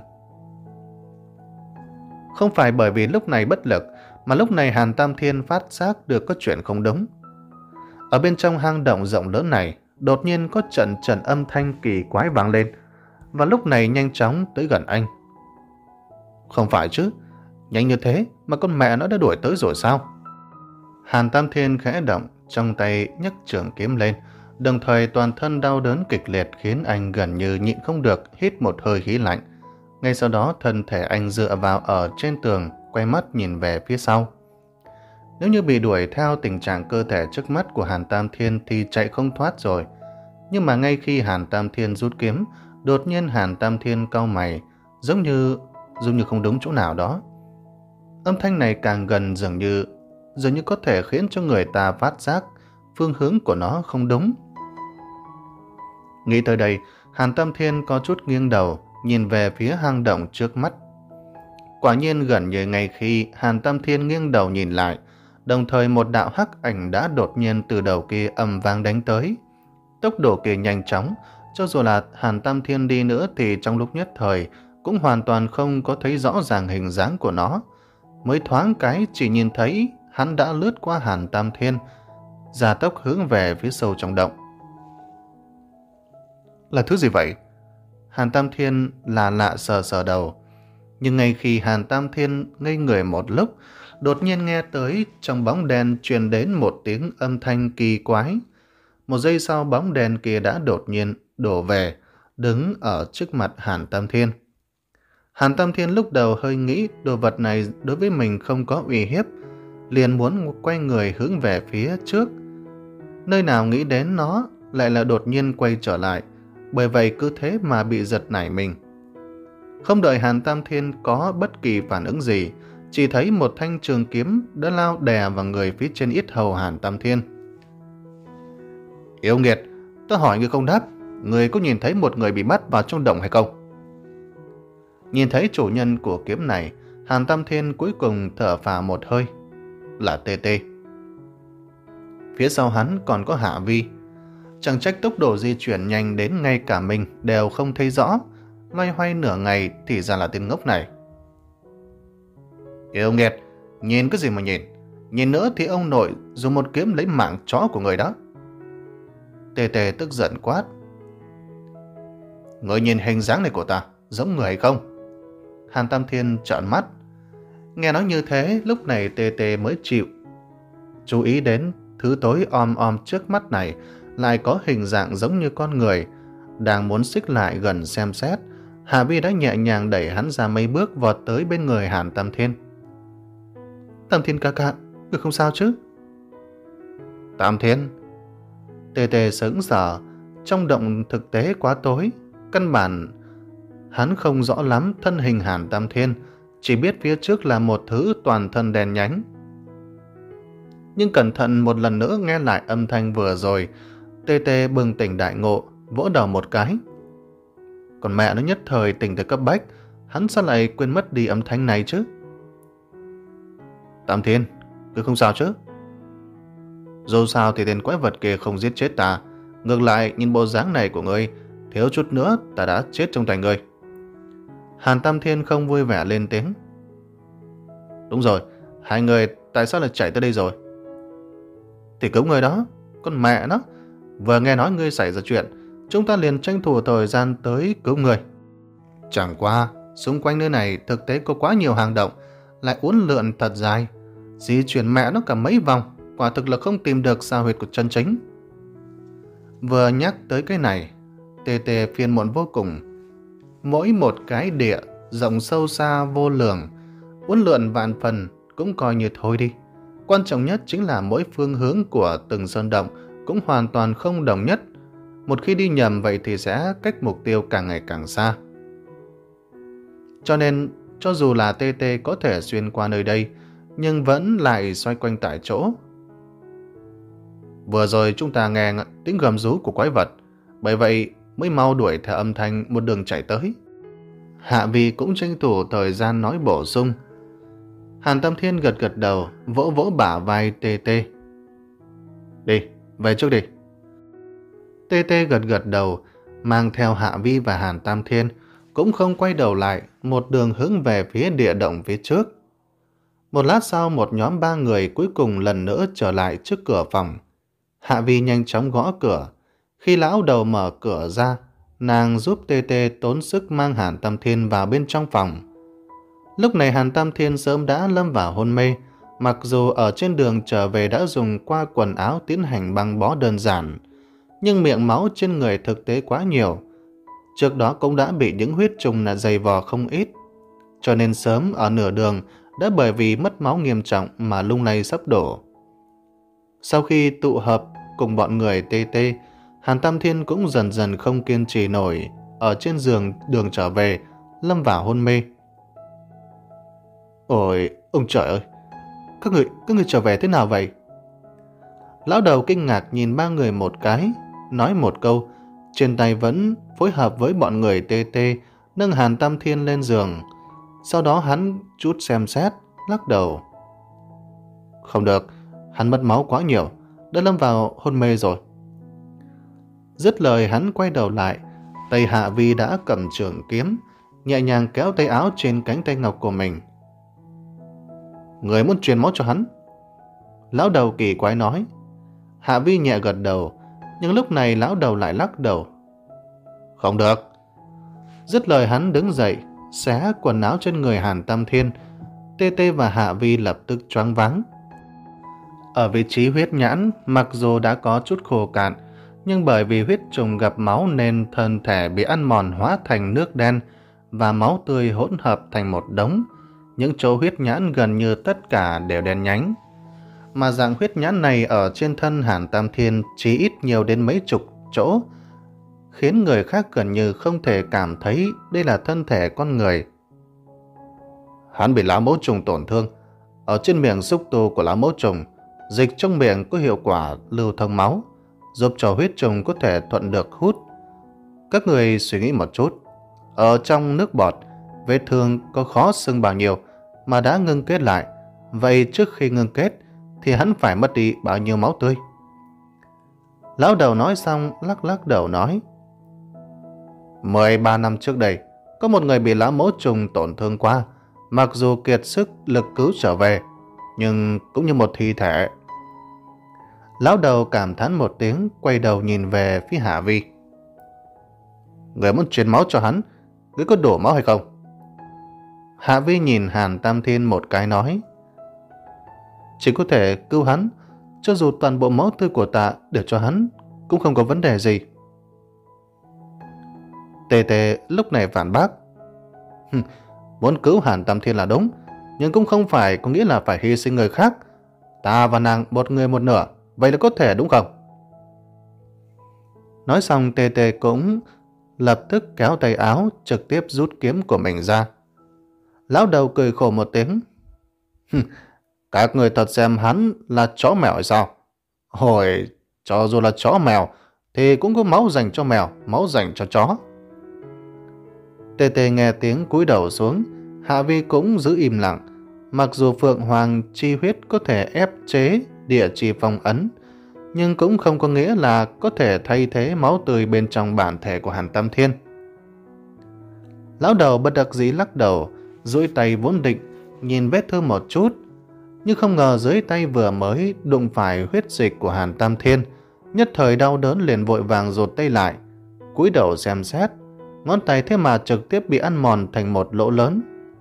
Speaker 1: Không phải bởi vì lúc này bất lực, mà lúc này Hàn Tam Thiên phát giác được có chuyện không đúng. Ở bên trong hang động rộng lớn này, đột nhiên có trận trận âm thanh kỳ quái vang lên, và lúc này nhanh chóng tới gần anh. Không phải chứ, nhanh như thế mà con mẹ nó đã đuổi tới rồi sao? Hàn Tam Thiên khẽ động, trong tay nhấc trường kiếm lên, đồng thời toàn thân đau đớn kịch liệt khiến anh gần như nhịn không được hít một hơi khí lạnh. Ngay sau đó thân thể anh dựa vào ở trên tường, quay mắt nhìn về phía sau. Nếu như bị đuổi theo tình trạng cơ thể trước mắt của Hàn Tam Thiên thì chạy không thoát rồi. Nhưng mà ngay khi Hàn Tam Thiên rút kiếm, đột nhiên Hàn Tam Thiên cau mày, giống như giống như không đúng chỗ nào đó. Âm thanh này càng gần dường như dường như có thể khiến cho người ta phát giác phương hướng của nó không đúng. Nghĩ tới đây, Hàn Tam Thiên có chút nghiêng đầu, nhìn về phía hang động trước mắt. Quả nhiên gần như ngay khi Hàn Tam Thiên nghiêng đầu nhìn lại, đồng thời một đạo hắc ảnh đã đột nhiên từ đầu kia ầm vang đánh tới. Tốc độ kia nhanh chóng, cho dù là Hàn Tam Thiên đi nữa thì trong lúc nhất thời cũng hoàn toàn không có thấy rõ ràng hình dáng của nó. Mới thoáng cái chỉ nhìn thấy hắn đã lướt qua Hàn Tam Thiên, gia tốc hướng về phía sâu trong động. Là thứ gì vậy? Hàn Tam Thiên là lạ sờ sờ đầu. Nhưng ngay khi Hàn Tam Thiên ngây người một lúc, đột nhiên nghe tới trong bóng đèn truyền đến một tiếng âm thanh kỳ quái. Một giây sau bóng đèn kia đã đột nhiên đổ về, đứng ở trước mặt Hàn Tam Thiên. Hàn Tam Thiên lúc đầu hơi nghĩ đồ vật này đối với mình không có uy hiếp, liền muốn quay người hướng về phía trước. Nơi nào nghĩ đến nó lại là đột nhiên quay trở lại, bởi vậy cứ thế mà bị giật nảy mình. Không đợi Hàn Tam Thiên có bất kỳ phản ứng gì, chỉ thấy một thanh trường kiếm đã lao đè vào người phía trên yết hầu Hàn Tam Thiên. Yêu nghiệt, tôi hỏi ngươi không đáp, ngươi có nhìn thấy một người bị bắt vào trong động hay không? Nhìn thấy chủ nhân của kiếm này, Hàn Tam Thiên cuối cùng thở phào một hơi, là Tê Tê. Phía sau hắn còn có Hạ Vi. Chẳng trách tốc độ di chuyển nhanh đến ngay cả mình đều không thấy rõ, loay hoay nửa ngày thì ra là tên ngốc này. Yêu nghiệt, nhìn cái gì mà nhìn, nhìn nữa thì ông nội dùng một kiếm lấy mạng chó của người đó. Tê Tê tức giận quát. Người nhìn hình dáng này của ta, giống người hay không? Hàn Tam Thiên trợn mắt. Nghe nói như thế, lúc này Tê Tê mới chịu. Chú ý đến thứ tối om om trước mắt này lại có hình dạng giống như con người. Đang muốn xích lại gần xem xét, Hạ Vi đã nhẹ nhàng đẩy hắn ra mấy bước vọt tới bên người Hàn Tam Thiên. Tam Thiên ca ca, ngươi không sao chứ? Tam Thiên? Tê Tê sững sờ, trong động thực tế quá tối, căn bản hắn không rõ lắm thân hình Hàn Tam Thiên, chỉ biết phía trước là một thứ toàn thân đen nhánh. Nhưng cẩn thận một lần nữa nghe lại âm thanh vừa rồi, Tê Tê bừng tỉnh đại ngộ, vỗ đầu một cái. Còn mẹ nó nhất thời tỉnh tới cấp bách, hắn sao lại quên mất đi âm thanh này chứ? Tam Thiên, ngươi không sao chứ? Dù sao thì tên quái vật kia không giết chết ta, ngược lại nhìn bộ dáng này của ngươi, thiếu chút nữa ta đã chết trong tay ngươi. Hàn Tam Thiên không vui vẻ lên tiếng. Đúng rồi, hai người tại sao lại chạy tới đây rồi? Thì cứu người đó, con mẹ nó, vừa nghe nói ngươi xảy ra chuyện, chúng ta liền tranh thủ thời gian tới cứu người. Chẳng qua, xung quanh nơi này thực tế có quá nhiều hang động, lại uốn lượn thật dài, di chuyển mẹ nó cả mấy vòng, quả thực là không tìm được sao huyệt của chân chính. Vừa nhắc tới cái này, Tê Tê phiền muộn vô cùng. Mỗi một cái địa rộng sâu xa vô lường, uốn lượn vạn phần cũng coi như thôi đi. Quan trọng nhất chính là mỗi phương hướng của từng sơn động cũng hoàn toàn không đồng nhất. Một khi đi nhầm vậy thì sẽ cách mục tiêu càng ngày càng xa. Cho nên, cho dù là Tê Tê có thể xuyên qua nơi đây, nhưng vẫn lại xoay quanh tại chỗ. Vừa rồi chúng ta nghe tiếng gầm rú của quái vật, bởi vậy mới mau đuổi theo âm thanh một đường chạy tới. Hạ Vi cũng tranh thủ thời gian nói bổ sung. Hàn Tam Thiên gật gật đầu, vỗ vỗ bả vai Tê Tê. Đi, về trước đi. Tê Tê gật gật đầu, mang theo Hạ Vi và Hàn Tam Thiên, cũng không quay đầu lại, một đường hướng về phía địa động phía trước. Một lát sau, một nhóm ba người cuối cùng lần nữa trở lại trước cửa phòng. Hạ Vi nhanh chóng gõ cửa. Khi lão đầu mở cửa ra, nàng giúp Tê Tê tốn sức mang Hàn Tam Thiên vào bên trong phòng. Lúc này Hàn Tam Thiên sớm đã lâm vào hôn mê, mặc dù ở trên đường trở về đã dùng qua quần áo tiến hành băng bó đơn giản, nhưng miệng máu trên người thực tế quá nhiều. Trước đó cũng đã bị những huyết trùng là dày vò không ít, cho nên sớm ở nửa đường đã bởi vì mất máu nghiêm trọng mà lung lay sắp đổ. Sau khi tụ hợp cùng bọn người Tê Tê, Hàn Tam Thiên cũng dần dần không kiên trì nổi, ở trên giường đường trở về, lâm vào hôn mê. Ôi, ông trời ơi! Các người, các người trở về thế nào vậy? Lão đầu kinh ngạc nhìn ba người một cái, nói một câu, trên tay vẫn phối hợp với bọn người Tê Tê, nâng Hàn Tam Thiên lên giường. Sau đó hắn chút xem xét, lắc đầu. Không được, hắn mất máu quá nhiều, đã lâm vào hôn mê rồi. Dứt lời hắn quay đầu lại, tay Hạ Vi đã cầm trường kiếm, nhẹ nhàng kéo tay áo trên cánh tay ngọc của mình. Người muốn truyền máu cho hắn? Lão đầu kỳ quái nói. Hạ Vi nhẹ gật đầu, nhưng lúc này lão đầu lại lắc đầu. Không được. Dứt lời hắn đứng dậy, xé quần áo trên người Hàn Tam Thiên. Tê Tê và Hạ Vi lập tức choáng váng. Ở vị trí huyết nhãn, mặc dù đã có chút khô cạn, nhưng bởi vì huyết trùng gặp máu nên thân thể bị ăn mòn hóa thành nước đen và máu tươi hỗn hợp thành một đống. Những chỗ huyết nhãn gần như tất cả đều đen nhánh. Mà dạng huyết nhãn này ở trên thân Hàn Tam Thiên chỉ ít nhiều đến mấy chục chỗ. khiến người khác gần như không thể cảm thấy đây là thân thể con người. Hắn bị lão mẫu trùng tổn thương. Ở trên miệng xúc tu của lão mẫu trùng, dịch trong miệng có hiệu quả lưu thông máu, giúp cho huyết trùng có thể thuận được hút. Các người suy nghĩ một chút, ở trong nước bọt, vết thương có khó sưng bao nhiêu mà đã ngưng kết lại, vậy trước khi ngưng kết thì hắn phải mất đi bao nhiêu máu tươi? Lão đầu nói xong lắc lắc đầu nói, mười ba năm trước đây, có một người bị lão mẫu trùng tổn thương qua, mặc dù kiệt sức lực cứu trở về, nhưng cũng như một thi thể. Lão đầu cảm thán một tiếng, quay đầu nhìn về phía Hạ Vi. Người muốn truyền máu cho hắn, người có đủ máu hay không? Hạ Vi nhìn Hàn Tam Thiên một cái nói, chỉ có thể cứu hắn, cho dù toàn bộ máu tươi của ta để cho hắn cũng không có vấn đề gì. Tề Tề lúc này phản bác, muốn cứu Hàn Tam Thiên là đúng, nhưng cũng không phải có nghĩa là phải hy sinh người khác. Ta và nàng một người một nửa, vậy là có thể đúng không? Nói xong Tề Tề cũng lập tức kéo tay áo, trực tiếp rút kiếm của mình ra. Lão đầu cười khổ một tiếng, các người thật xem hắn là chó mèo hay sao? Hồi cho dù là chó mèo thì cũng có máu dành cho mèo, máu dành cho chó. Tề Tề nghe tiếng cúi đầu xuống. Hạ Vi cũng giữ im lặng. Mặc dù Phượng Hoàng chi huyết có thể ép chế địa chi phong ấn, nhưng cũng không có nghĩa là có thể thay thế máu tươi bên trong bản thể của Hàn Tam Thiên. Lão đầu bất đắc dĩ lắc đầu, duỗi tay vốn định nhìn vết thương một chút, nhưng không ngờ dưới tay vừa mới đụng phải huyết dịch của Hàn Tam Thiên, nhất thời đau đớn liền vội vàng rụt tay lại, cúi đầu xem xét, ngón tay thế mà trực tiếp bị ăn mòn thành một lỗ lớn.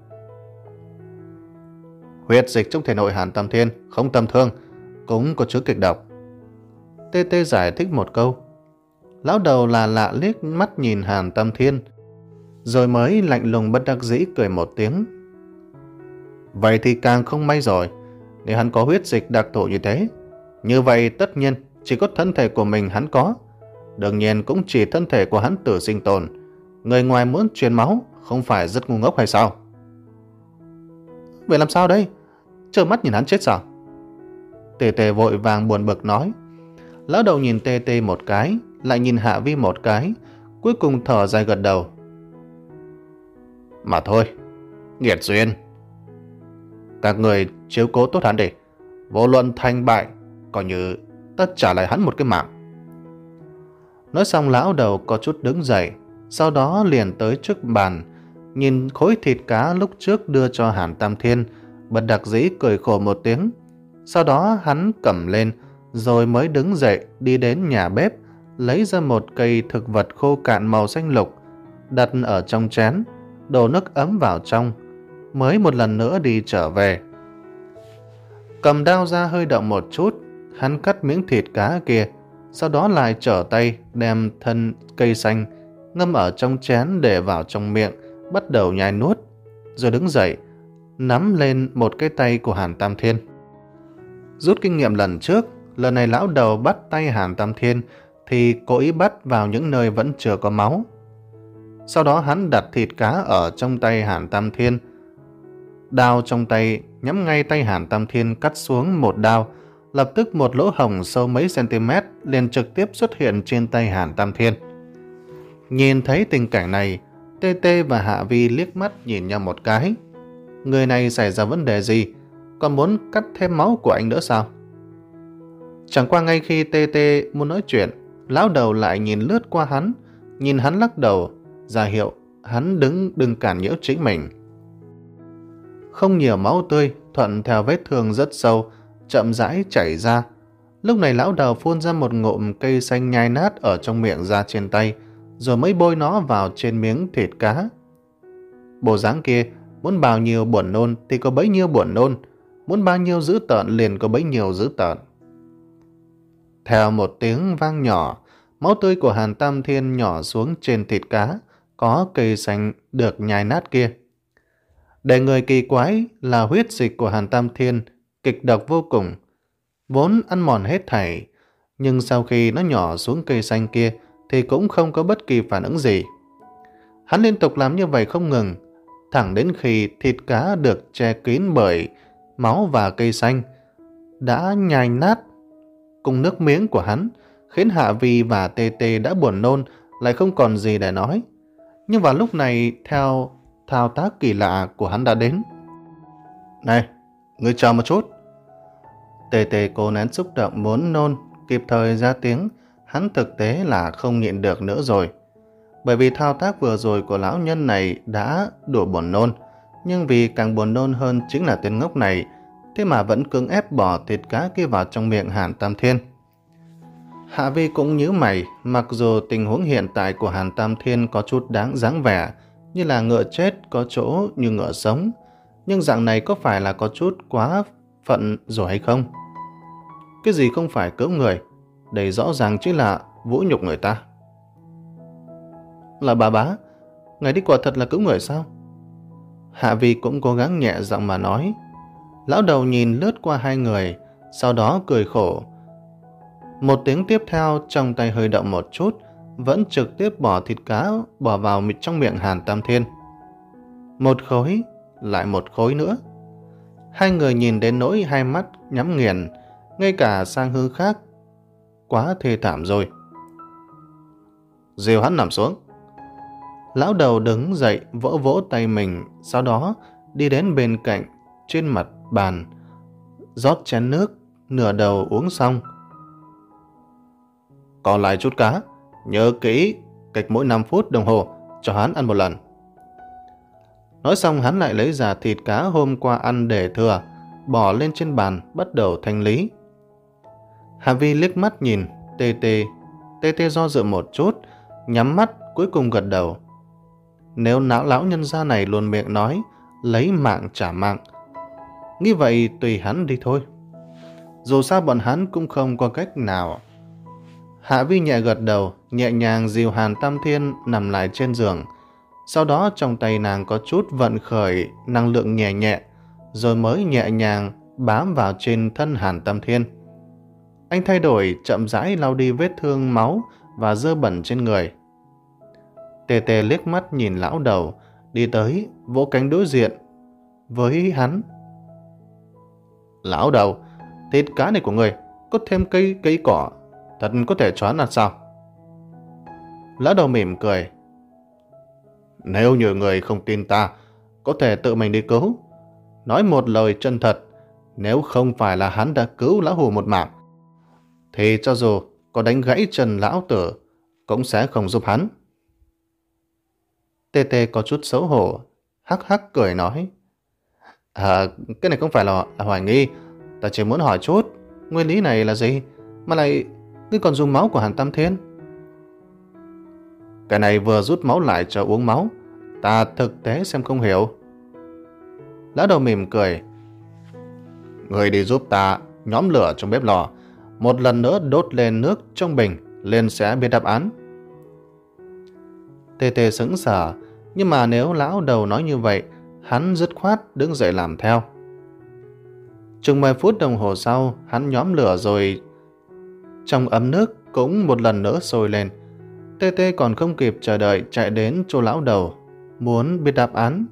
Speaker 1: Huyết dịch trong thể nội Hàn Tam Thiên không tầm thường, cũng có chứa kịch độc. Tê Tê giải thích một câu. Lão đầu là lạ liếc mắt nhìn Hàn Tam Thiên, rồi mới lạnh lùng bất đắc dĩ cười một tiếng. Vậy thì càng không may rồi, nếu hắn có huyết dịch đặc thù như thế, như vậy tất nhiên chỉ có thân thể của mình hắn có, đương nhiên cũng chỉ thân thể của hắn tử sinh tồn. Người ngoài muốn truyền máu không phải rất ngu ngốc hay sao? Vậy làm sao đây? Trơ mắt nhìn hắn chết sao? Tề Tề vội vàng buồn bực nói. Lão đầu nhìn Tê Tê một cái, lại nhìn Hạ Vi một cái, cuối cùng thở dài gật đầu. Mà thôi, nghiệt duyên. Các người chiếu cố tốt hắn đi, vô luận thành bại, coi như ta trả lại hắn một cái mạng. Nói xong lão đầu có chút đứng dậy, sau đó liền tới trước bàn, nhìn khối thịt cá lúc trước đưa cho Hàn Tam Thiên, bất đắc dĩ cười khổ một tiếng. Sau đó hắn cầm lên, rồi mới đứng dậy đi đến nhà bếp, lấy ra một cây thực vật khô cạn màu xanh lục, đặt ở trong chén, đổ nước ấm vào trong, mới một lần nữa đi trở về. Cầm đao ra hơi động một chút, hắn cắt miếng thịt cá kia, sau đó lại trở tay đem thân cây xanh ngâm ở trong chén để vào trong miệng, bắt đầu nhai nuốt, rồi đứng dậy, nắm lên một cái tay của Hàn Tam Thiên. Rút kinh nghiệm lần trước, lần này lão đầu bắt tay Hàn Tam Thiên thì cố ý bắt vào những nơi vẫn chưa có máu. Sau đó hắn đặt thịt cá ở trong tay Hàn Tam Thiên, đao trong tay nhắm ngay tay Hàn Tam Thiên cắt xuống một đao, lập tức một lỗ hổng sâu mấy cm liền trực tiếp xuất hiện trên tay Hàn Tam Thiên. Nhìn thấy tình cảnh này, Tê Tê và Hạ Vi liếc mắt nhìn nhau một cái. Người này xảy ra vấn đề gì, còn muốn cắt thêm máu của anh nữa sao? Chẳng qua ngay khi Tê Tê muốn nói chuyện, lão đầu lại nhìn lướt qua hắn, nhìn hắn lắc đầu, ra hiệu hắn đứng đừng cản nhiễu chính mình. Không nhiều máu tươi thuận theo vết thương rất sâu chậm rãi chảy ra. Lúc này lão đầu phun ra một ngụm cây xanh nhai nát ở trong miệng ra trên tay, rồi mới bôi nó vào trên miếng thịt cá. Bộ dáng kia, muốn bao nhiêu buồn nôn thì có bấy nhiêu buồn nôn, muốn bao nhiêu dữ tợn liền có bấy nhiêu dữ tợn. Theo một tiếng vang nhỏ, máu tươi của Hàn Tam Thiên nhỏ xuống trên thịt cá có cây xanh được nhai nát kia. Để người kỳ quái là huyết dịch của Hàn Tam Thiên kịch độc vô cùng, vốn ăn mòn hết thảy, nhưng sau khi nó nhỏ xuống cây xanh kia thì cũng không có bất kỳ phản ứng gì. Hắn liên tục làm như vậy không ngừng, thẳng đến khi thịt cá được che kín bởi máu và cây xanh đã nhai nát cùng nước miếng của hắn, khiến Hạ Vi và Tê Tê đã buồn nôn, lại không còn gì để nói. Nhưng vào lúc này, theo thao tác kỳ lạ của hắn đã đến. Này, ngươi chờ một chút. Tê Tê cố nén xúc động muốn nôn, kịp thời ra tiếng. Hắn thực tế là không nhịn được nữa rồi. Bởi vì thao tác vừa rồi của lão nhân này đã đủ buồn nôn, nhưng vì càng buồn nôn hơn chính là tên ngốc này, thế mà vẫn cưỡng ép bỏ thịt cá kia vào trong miệng Hàn Tam Thiên. Hạ Vi cũng nhíu mày, mặc dù tình huống hiện tại của Hàn Tam Thiên có chút đáng dáng vẻ, như là ngựa chết có chỗ như ngựa sống, nhưng dạng này có phải là có chút quá phận rồi hay không? Cái gì không phải cứu người, đây rõ ràng chính là vũ nhục người ta. Là bà bá, ngài đi quả thật là cứu người sao? Hạ Vi cũng cố gắng nhẹ giọng mà nói. Lão đầu nhìn lướt qua hai người, sau đó cười khổ. Một tiếng tiếp theo, trong tay hơi động một chút, vẫn trực tiếp bỏ thịt cá bỏ vào trong miệng Hàn Tam Thiên. Một khối, lại một khối nữa. Hai người nhìn đến nỗi hai mắt nhắm nghiền, ngay cả sang hướng khác. Quá thê thảm rồi. Dìu hắn nằm xuống. Lão đầu đứng dậy vỗ vỗ tay mình, sau đó đi đến bên cạnh, trên mặt bàn, rót chén nước, nửa đầu uống xong. Còn lại chút cá, nhớ kỹ, cách mỗi năm phút đồng hồ, cho hắn ăn một lần. Nói xong hắn lại lấy ra thịt cá hôm qua ăn để thừa, bỏ lên trên bàn, bắt đầu thanh lý. Hà Vi liếc mắt nhìn, Tê Tê, Tê Tê do dự một chút, nhắm mắt, cuối cùng gật đầu. Nếu não lão nhân gia này luôn miệng nói, lấy mạng trả mạng, nghĩ vậy tùy hắn đi thôi. Dù sao bọn hắn cũng không có cách nào. Hạ Vi nhẹ gật đầu, nhẹ nhàng dìu Hàn Tam Thiên nằm lại trên giường. Sau đó trong tay nàng có chút vận khởi năng lượng nhẹ nhẹ, rồi mới nhẹ nhàng bám vào trên thân Hàn Tam Thiên. Anh thay đổi chậm rãi lau đi vết thương máu và dơ bẩn trên người. Tê Tê liếc mắt nhìn lão đầu, đi tới vỗ cánh đối diện với hắn. Lão đầu, thịt cá này của người có thêm cây cây cỏ, thật có thể cho hắn ăn sao? Lão đầu mỉm cười. Nếu như người không tin ta, có thể tự mình đi cứu. Nói một lời chân thật, nếu không phải là hắn đã cứu lão hù một mạng, thì cho dù có đánh gãy chân lão tử, cũng sẽ không giúp hắn. Tê Tê có chút xấu hổ, hắc hắc cười nói. À, cái này không phải là, là hoài nghi, ta chỉ muốn hỏi chút, nguyên lý này là gì, mà lại ngươi còn dùng máu của Hàn Tam Thiên. Cái này vừa rút máu lại cho uống máu, ta thực tế xem không hiểu. Lão đầu mỉm cười. Người đi giúp ta nhóm lửa trong bếp lò, một lần nữa đốt lên nước trong bình, lên sẽ biết đáp án. Tê Tê sững sờ, nhưng mà nếu lão đầu nói như vậy, hắn dứt khoát đứng dậy làm theo. Chừng mười phút đồng hồ sau, hắn nhóm lửa rồi trong ấm nước cũng một lần nữa sôi lên. Tê Tê còn không kịp chờ đợi chạy đến chỗ lão đầu, muốn biết đáp án.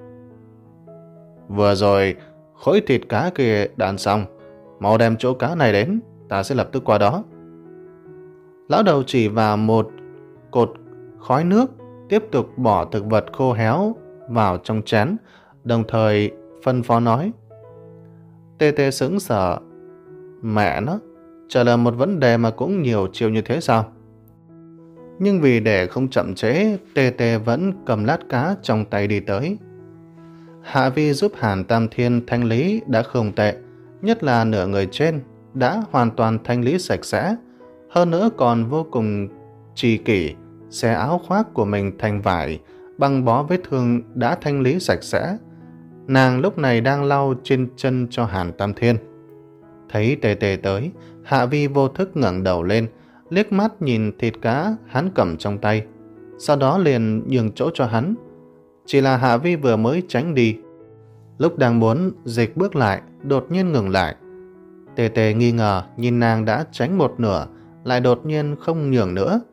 Speaker 1: Vừa rồi, khối thịt cá kia đã ăn xong, mau đem chỗ cá này đến, ta sẽ lập tức qua đó. Lão đầu chỉ vào một cột khói nước, tiếp tục bỏ thực vật khô héo vào trong chén, đồng thời phân phó nói. Tê Tê sững sờ. Mẹ nó, trả lời một vấn đề mà cũng nhiều chiều như thế sao? Nhưng vì để không chậm trễ, Tê Tê vẫn cầm lát cá trong tay đi tới. Hạ Vi giúp Hàn Tam Thiên thanh lý đã không tệ, nhất là nửa người trên đã hoàn toàn thanh lý sạch sẽ, hơn nữa còn vô cùng chi kỷ, xé áo khoác của mình thành vải, băng bó vết thương đã thanh lý sạch sẽ. Nàng lúc này đang lau trên chân cho Hàn Tam Thiên. Thấy Tê Tê tới, Hạ Vi vô thức ngẩng đầu lên, liếc mắt nhìn thịt cá hắn cầm trong tay, sau đó liền nhường chỗ cho hắn. Chỉ là Hạ Vi vừa mới tránh đi, lúc đang muốn dịch bước lại, đột nhiên ngừng lại. Tê Tê nghi ngờ nhìn nàng đã tránh một nửa, lại đột nhiên không nhường nữa.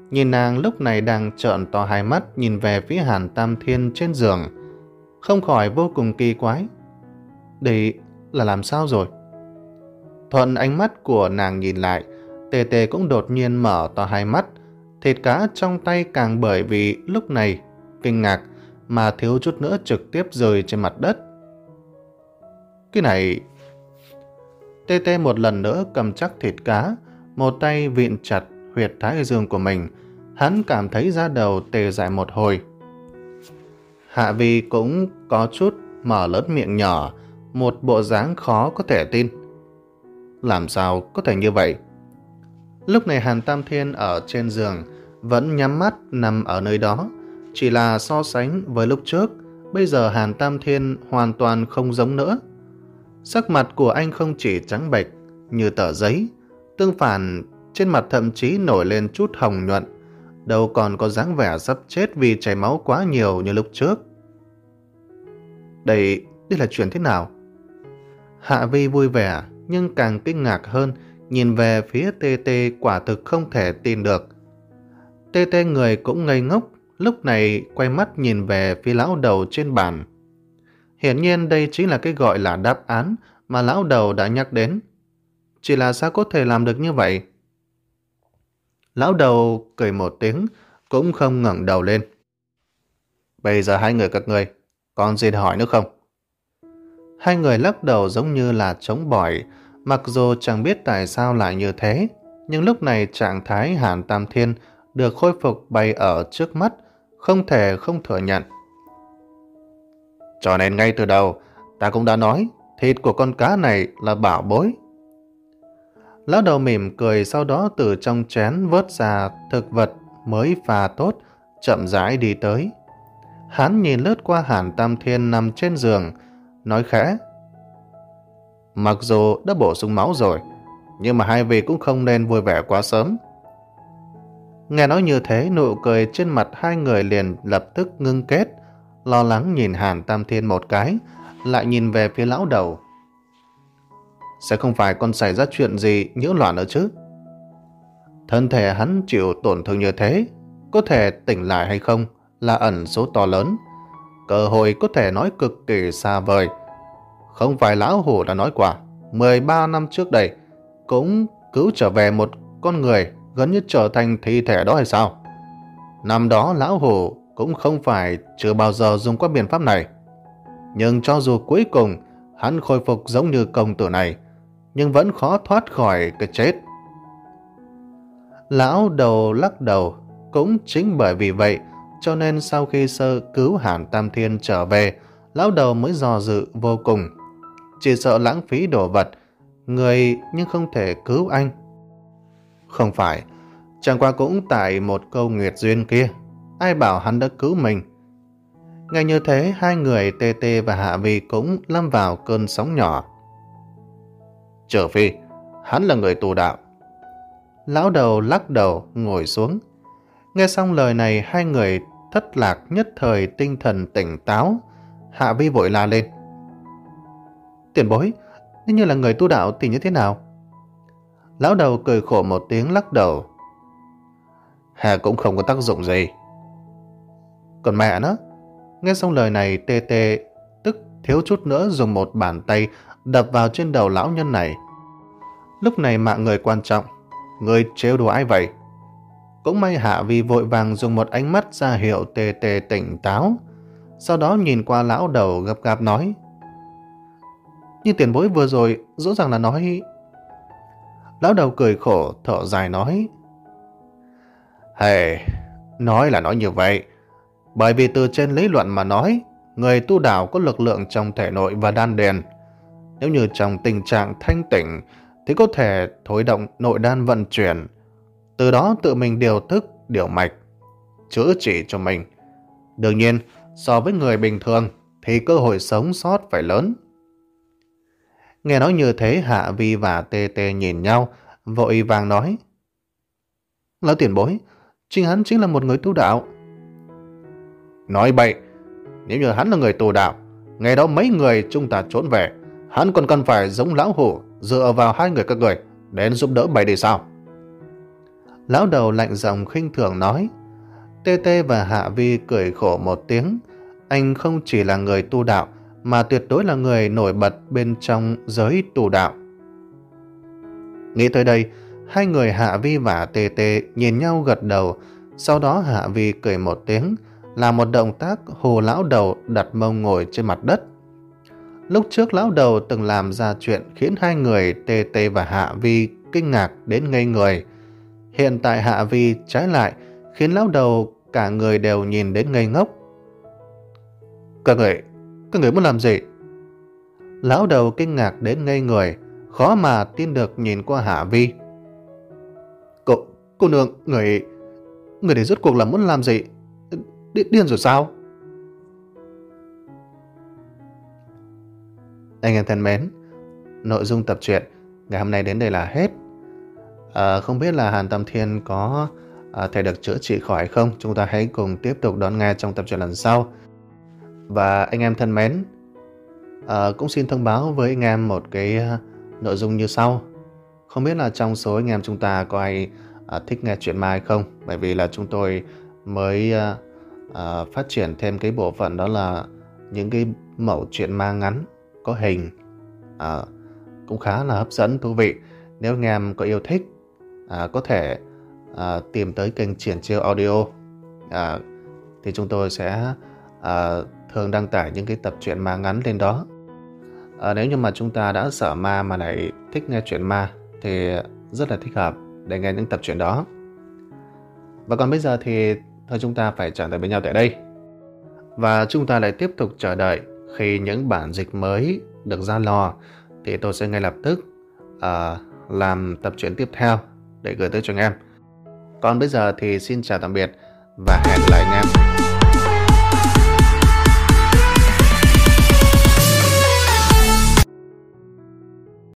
Speaker 1: nhìn nàng lúc này đang trợn to hai mắt nhìn về phía Hàn Tam Thiên trên giường, không khỏi vô cùng kỳ quái. Đây là làm sao rồi? Thuận ánh mắt của nàng nhìn lại, Tê Tê cũng đột nhiên mở to hai mắt, thịt cá trong tay càng bởi vì lúc này kinh ngạc mà thiếu chút nữa trực tiếp rơi trên mặt đất. Cái này... Tê Tê một lần nữa cầm chắc thịt cá, một tay vịn chặt huyệt thái dương của mình. Hắn cảm thấy da đầu tê dại một hồi. Hạ Vi cũng có chút mở lớn miệng nhỏ, một bộ dáng khó có thể tin. Làm sao có thể như vậy? Lúc này Hàn Tam Thiên ở trên giường vẫn nhắm mắt nằm ở nơi đó. Chỉ là so sánh với lúc trước, bây giờ Hàn Tam Thiên hoàn toàn không giống nữa. Sắc mặt của anh không chỉ trắng bệch như tờ giấy, tương phản trên mặt thậm chí nổi lên chút hồng nhuận, đâu còn có dáng vẻ sắp chết vì chảy máu quá nhiều như lúc trước. Đây, đây là chuyện thế nào? Hạ Vi vui vẻ nhưng càng kinh ngạc hơn, nhìn về phía Tê Tê quả thực không thể tin được. Tê Tê người cũng ngây ngốc, lúc này quay mắt nhìn về phía lão đầu trên bàn. Hiển nhiên đây chính là cái gọi là đáp án mà lão đầu đã nhắc đến. Chỉ là sao có thể làm được như vậy? Lão đầu cười một tiếng, cũng không ngẩng đầu lên. Bây giờ hai người các ngươi, còn gì để hỏi nữa không? Hai người lắc đầu giống như là chống bỏi, mặc dù chẳng biết tại sao lại như thế, nhưng lúc này trạng thái Hàn Tam Thiên được khôi phục bày ở trước mắt, không thể không thừa nhận. Cho nên ngay từ đầu, ta cũng đã nói, thịt của con cá này là bảo bối. Lão đầu mỉm cười, sau đó từ trong chén vớt ra thực vật mới pha tốt, chậm rãi đi tới. Hắn nhìn lướt qua Hàn Tam Thiên nằm trên giường, nói khẽ. Mặc dù đã bổ sung máu rồi, nhưng mà hai vị cũng không nên vui vẻ quá sớm. Nghe nói như thế, nụ cười trên mặt hai người liền lập tức ngưng kết, lo lắng nhìn Hàn Tam Thiên một cái, lại nhìn về phía lão đầu. Sẽ không phải còn xảy ra chuyện gì nhiễu loạn nữa chứ? Thân thể hắn chịu tổn thương như thế, có thể tỉnh lại hay không là ẩn số to lớn. Cơ hội có thể nói cực kỳ xa vời. Không phải lão hủ đã nói qua, mười ba năm trước đây, cũng cứu trở về một con người gần như trở thành thi thể đó hay sao? Năm đó lão hủ cũng không phải chưa bao giờ dùng qua biện pháp này. Nhưng cho dù cuối cùng hắn khôi phục giống như công tử này, nhưng vẫn khó thoát khỏi cái chết. Lão đầu lắc đầu, cũng chính bởi vì vậy, cho nên sau khi sơ cứu Hàn Tam Thiên trở về, lão đầu mới dò dự vô cùng. Chỉ sợ lãng phí đồ vật, người nhưng không thể cứu anh. Không phải, chẳng qua cũng tại một câu nghiệt duyên kia, ai bảo hắn đã cứu mình. Ngay như thế, hai người Tê Tê và Hạ Vi cũng lâm vào cơn sóng nhỏ. Trở phi, hắn là người tù đạo. Lão đầu lắc đầu ngồi xuống. Nghe xong lời này, hai người thất lạc nhất thời tinh thần tỉnh táo. Hạ Vi vội la lên. Tiền bối, nếu như là người tu đạo thì như thế nào? Lão đầu cười khổ một tiếng lắc đầu. Hà cũng không có tác dụng gì. Còn mẹ nó. Nghe xong lời này, Tê Tê tức thiếu chút nữa dùng một bàn tay đập vào trên đầu lão nhân này. Lúc này mạng người quan trọng, người trêu đùa ai vậy? Cũng may Hạ Vi vội vàng dùng một ánh mắt ra hiệu Tê Tê tỉnh táo, sau đó nhìn qua lão đầu gấp gáp nói. Nhưng tiền bối vừa rồi rõ ràng là nói... Lão đầu cười khổ thở dài nói. Hey, nói là nói như vậy, bởi vì từ trên lý luận mà nói, người tu đạo có lực lượng trong thể nội và đan điền. Nếu như trong tình trạng thanh tỉnh thì có thể thối động nội đan vận chuyển, từ đó tự mình điều thức, điều mạch, chữa trị cho mình. Đương nhiên, so với người bình thường thì cơ hội sống sót phải lớn. Nghe nói như thế, Hạ Vi và Tê Tê nhìn nhau, vội vàng nói. Lão tiền bối, chính hắn chính là một người tu đạo. Nói bậy, nếu như hắn là người tu đạo, ngày đó mấy người chúng ta trốn về, hắn còn cần phải giống lão hủ dựa vào hai người các người đến giúp đỡ bày đi sao? Lão đầu lạnh giọng khinh thường nói. Tê Tê và Hạ Vi cười khổ một tiếng. Anh không chỉ là người tu đạo, mà tuyệt đối là người nổi bật bên trong giới tu đạo. Nghĩ tới đây, hai người Hạ Vi và Tê Tê nhìn nhau gật đầu. Sau đó Hạ Vi cười một tiếng, làm một động tác hù lão đầu đặt mông ngồi trên mặt đất. Lúc trước lão đầu từng làm ra chuyện khiến hai người Tê Tê và Hạ Vi kinh ngạc đến ngây người. Hiện tại Hạ Vi trái lại khiến lão đầu cả người đều nhìn đến ngây ngốc. Các người, các người muốn làm gì? Lão đầu kinh ngạc đến ngây người, khó mà tin được nhìn qua Hạ Vi. Cô, cô nương, người, người để rốt cuộc là muốn làm gì? Điên, điên rồi sao? Anh em thân mến, nội dung tập truyện ngày hôm nay đến đây là hết. À, không biết là Hàn Tam Thiên có à, thể được chữa trị khỏi không? Chúng ta hãy cùng tiếp tục đón nghe trong tập truyện lần sau. Và anh em thân mến, à, cũng xin thông báo với anh em một cái uh, nội dung như sau. Không biết là trong số anh em chúng ta có ai uh, thích nghe truyện ma hay không? Bởi vì là chúng tôi mới uh, uh, phát triển thêm cái bộ phận đó là những cái mẫu truyện ma ngắn có hình, uh, cũng khá là hấp dẫn, thú vị. Nếu anh em có yêu thích, uh, có thể uh, tìm tới kênh Triển Chiêu Audio, uh, thì chúng tôi sẽ uh, thường đăng tải những cái tập truyện ma ngắn lên đó. À, nếu như mà chúng ta đã sợ ma mà lại thích nghe truyện ma thì rất là thích hợp để nghe những tập truyện đó. Và còn bây giờ thì thôi chúng ta phải chào tạm biệt nhau tại đây. Và chúng ta lại tiếp tục chờ đợi khi những bản dịch mới được ra lò thì tôi sẽ ngay lập tức uh, làm tập truyện tiếp theo để gửi tới cho anh em. Còn bây giờ thì xin chào tạm biệt và hẹn gặp lại anh em.